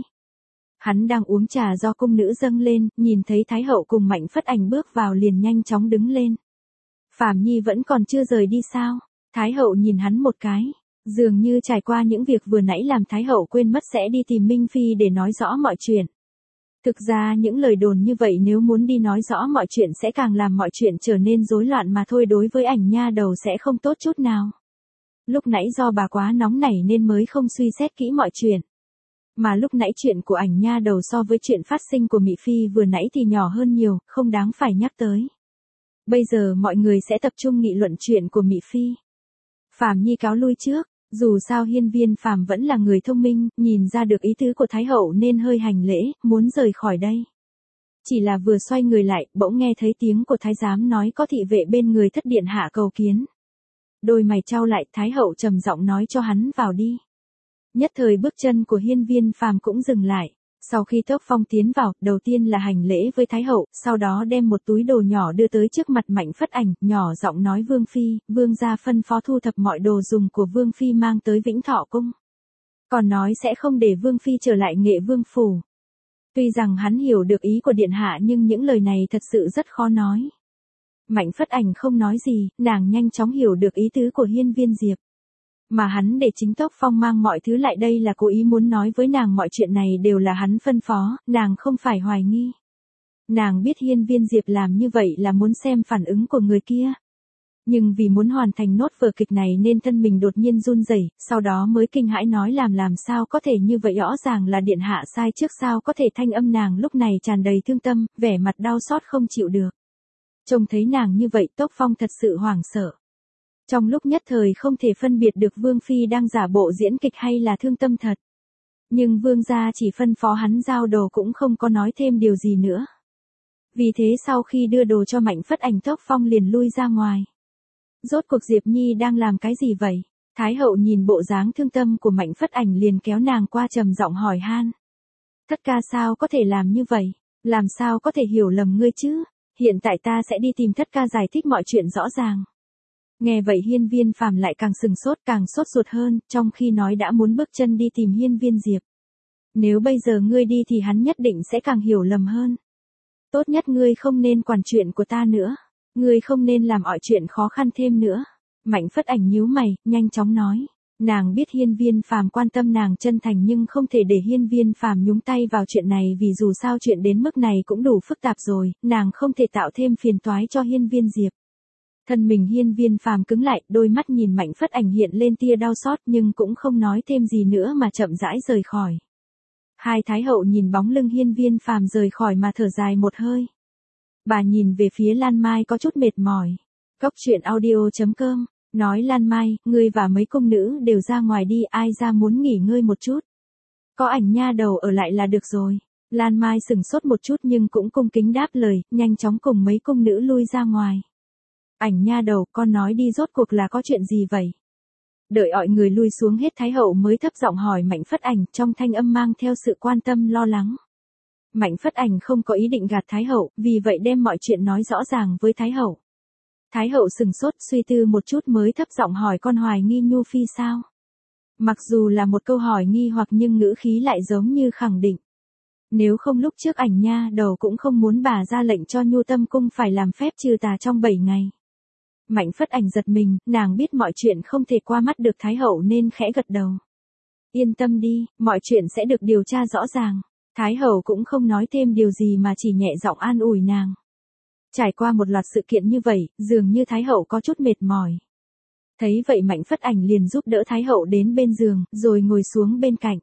Speaker 1: Hắn đang uống trà do cung nữ dâng lên, nhìn thấy Thái hậu cùng Mạnh Phất Ảnh bước vào liền nhanh chóng đứng lên. Phàm Nhi vẫn còn chưa rời đi sao? Thái hậu nhìn hắn một cái. Dường như trải qua những việc vừa nãy làm Thái hậu quên mất sẽ đi tìm Minh Phi để nói rõ mọi chuyện. Thực ra những lời đồn như vậy nếu muốn đi nói rõ mọi chuyện sẽ càng làm mọi chuyện trở nên rối loạn mà thôi, đối với Ảnh nha đầu sẽ không tốt chút nào. Lúc nãy do bà quá nóng nảy nên mới không suy xét kỹ mọi chuyện. Mà lúc nãy chuyện của Ảnh nha đầu so với chuyện phát sinh của Mị Phi vừa nãy thì nhỏ hơn nhiều, không đáng phải nhắc tới. Bây giờ mọi người sẽ tập trung nghị luận chuyện của Mị Phi. Phàm Nhi cáo lui trước. Dù sao Hiên Viên Phàm vẫn là người thông minh, nhìn ra được ý tứ của Thái hậu nên hơi hành lễ, muốn rời khỏi đây. Chỉ là vừa xoay người lại, bỗng nghe thấy tiếng của Thái giám nói có thị vệ bên người thất điện hạ cầu kiến. Đôi mày chau lại, Thái hậu trầm giọng nói cho hắn vào đi. Nhất thời bước chân của Hiên Viên Phàm cũng dừng lại. Sau khi Tốc Phong tiến vào, đầu tiên là hành lễ với Thái hậu, sau đó đem một túi đồ nhỏ đưa tới trước mặt Mạnh Phất Ảnh, nhỏ giọng nói Vương Phi, Vương gia phân phó thu thập mọi đồ dùng của Vương Phi mang tới Vĩnh Thọ cung. Còn nói sẽ không để Vương Phi trở lại Nghệ Vương phủ. Tuy rằng hắn hiểu được ý của điện hạ nhưng những lời này thật sự rất khó nói. Mạnh Phất Ảnh không nói gì, nàng nhanh chóng hiểu được ý tứ của Hiên Viên Diệp. Mà hắn để chính Tốc Phong mang mọi thứ lại đây là cố ý muốn nói với nàng mọi chuyện này đều là hắn phân phó, nàng không phải hoài nghi. Nàng biết Hiên Viên Diệp làm như vậy là muốn xem phản ứng của người kia. Nhưng vì muốn hoàn thành nốt vở kịch này nên thân mình đột nhiên run rẩy, sau đó mới kinh hãi nói làm sao có thể như vậy, rõ ràng là điện hạ sai trước, sao có thể. Thanh âm nàng lúc này tràn đầy thương tâm, vẻ mặt đau xót không chịu được. Trông thấy nàng như vậy Tốc Phong thật sự hoảng sợ. Trong lúc nhất thời không thể phân biệt được Vương Phi đang giả bộ diễn kịch hay là thương tâm thật. Nhưng Vương gia chỉ phân phó hắn giao đồ cũng không có nói thêm điều gì nữa. Vì thế sau khi đưa đồ cho Mạnh Phất Ảnh Tốc Phong liền lui ra ngoài. Rốt cuộc Diệp Nhi đang làm cái gì vậy? Thái hậu nhìn bộ dáng thương tâm của Mạnh Phất Ảnh liền kéo nàng qua trầm giọng hỏi han. Thất ca sao có thể làm như vậy? Làm sao có thể hiểu lầm ngươi chứ? Hiện tại ta sẽ đi tìm thất ca giải thích mọi chuyện rõ ràng. Nghe vậy Hiên Viên Phàm lại càng sừng sốt, càng sốt ruột hơn, trong khi nói đã muốn bước chân đi tìm Hiên Viên Diệp. Nếu bây giờ ngươi đi thì hắn nhất định sẽ càng hiểu lầm hơn. Tốt nhất ngươi không nên quản chuyện của ta nữa. Ngươi không nên làm mọi chuyện khó khăn thêm nữa. Mạnh Phất Ảnh nhíu mày, nhanh chóng nói. Nàng biết Hiên Viên Phàm quan tâm nàng chân thành nhưng không thể để Hiên Viên Phàm nhúng tay vào chuyện này, vì dù sao chuyện đến mức này cũng đủ phức tạp rồi, nàng không thể tạo thêm phiền toái cho Hiên Viên Diệp. Thân mình Hiên Viên Phàm cứng lại, đôi mắt nhìn Mạnh Phất Ảnh hiện lên tia đau xót nhưng cũng không nói thêm gì nữa mà chậm rãi rời khỏi. Hai thái hậu nhìn bóng lưng Hiên Viên Phàm rời khỏi mà thở dài một hơi. Bà nhìn về phía Lan Mai có chút mệt mỏi. Cốc truyện audio.com, nói Lan Mai, ngươi và mấy cung nữ đều ra ngoài đi, ai ra muốn nghỉ ngơi một chút. Có Ảnh nha đầu ở lại là được rồi. Lan Mai sừng sốt một chút nhưng cũng cung kính đáp lời, nhanh chóng cùng mấy cung nữ lui ra ngoài. Ảnh nha đầu, con nói đi, rốt cuộc là có chuyện gì vậy? Đợi mọi người lui xuống hết Thái hậu mới thấp giọng hỏi Mạnh Phất Ảnh, trong thanh âm mang theo sự quan tâm lo lắng. Mạnh Phất Ảnh không có ý định gạt Thái hậu, vì vậy đem mọi chuyện nói rõ ràng với Thái hậu. Thái hậu sừng sốt suy tư một chút mới thấp giọng hỏi, con hoài nghi Nhu Phi sao? Mặc dù là một câu hỏi nghi hoặc nhưng ngữ khí lại giống như khẳng định. Nếu không lúc trước Ảnh nha đầu cũng không muốn bà ra lệnh cho Nhu Tâm cung phải làm phép trừ tà trong 7 ngày. Mạnh Phất Ảnh giật mình, nàng biết mọi chuyện không thể qua mắt được Thái hậu nên khẽ gật đầu. Yên tâm đi, mọi chuyện sẽ được điều tra rõ ràng. Thái hậu cũng không nói thêm điều gì mà chỉ nhẹ giọng an ủi nàng. Trải qua một loạt sự kiện như vậy, dường như Thái hậu có chút mệt mỏi. Thấy vậy Mạnh Phất Ảnh liền giúp đỡ Thái hậu đến bên giường, rồi ngồi xuống bên cạnh.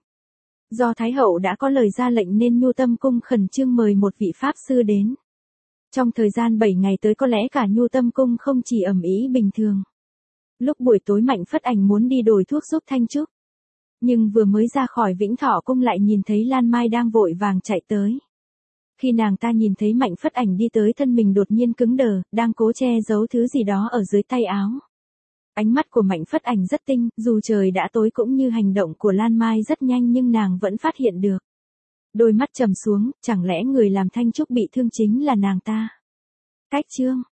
Speaker 1: Do Thái hậu đã có lời ra lệnh nên Nhu Tâm cung khẩn trương mời một vị pháp sư đến. Trong thời gian 7 ngày tới có lẽ cả Nhu Tâm cung không chỉ ầm ĩ bình thường. Lúc buổi tối Mạnh Phất Ảnh muốn đi đổi thuốc giúp Thanh Trúc. Nhưng vừa mới ra khỏi Vĩnh Thọ cung lại nhìn thấy Lan Mai đang vội vàng chạy tới. Khi nàng ta nhìn thấy Mạnh Phất Ảnh đi tới, thân mình đột nhiên cứng đờ, đang cố che giấu thứ gì đó ở dưới tay áo. Ánh mắt của Mạnh Phất Ảnh rất tinh, dù trời đã tối cũng như hành động của Lan Mai rất nhanh nhưng nàng vẫn phát hiện được. Đôi mắt trầm xuống, chẳng lẽ người làm Thanh Trúc bị thương chính là nàng ta? Cách chương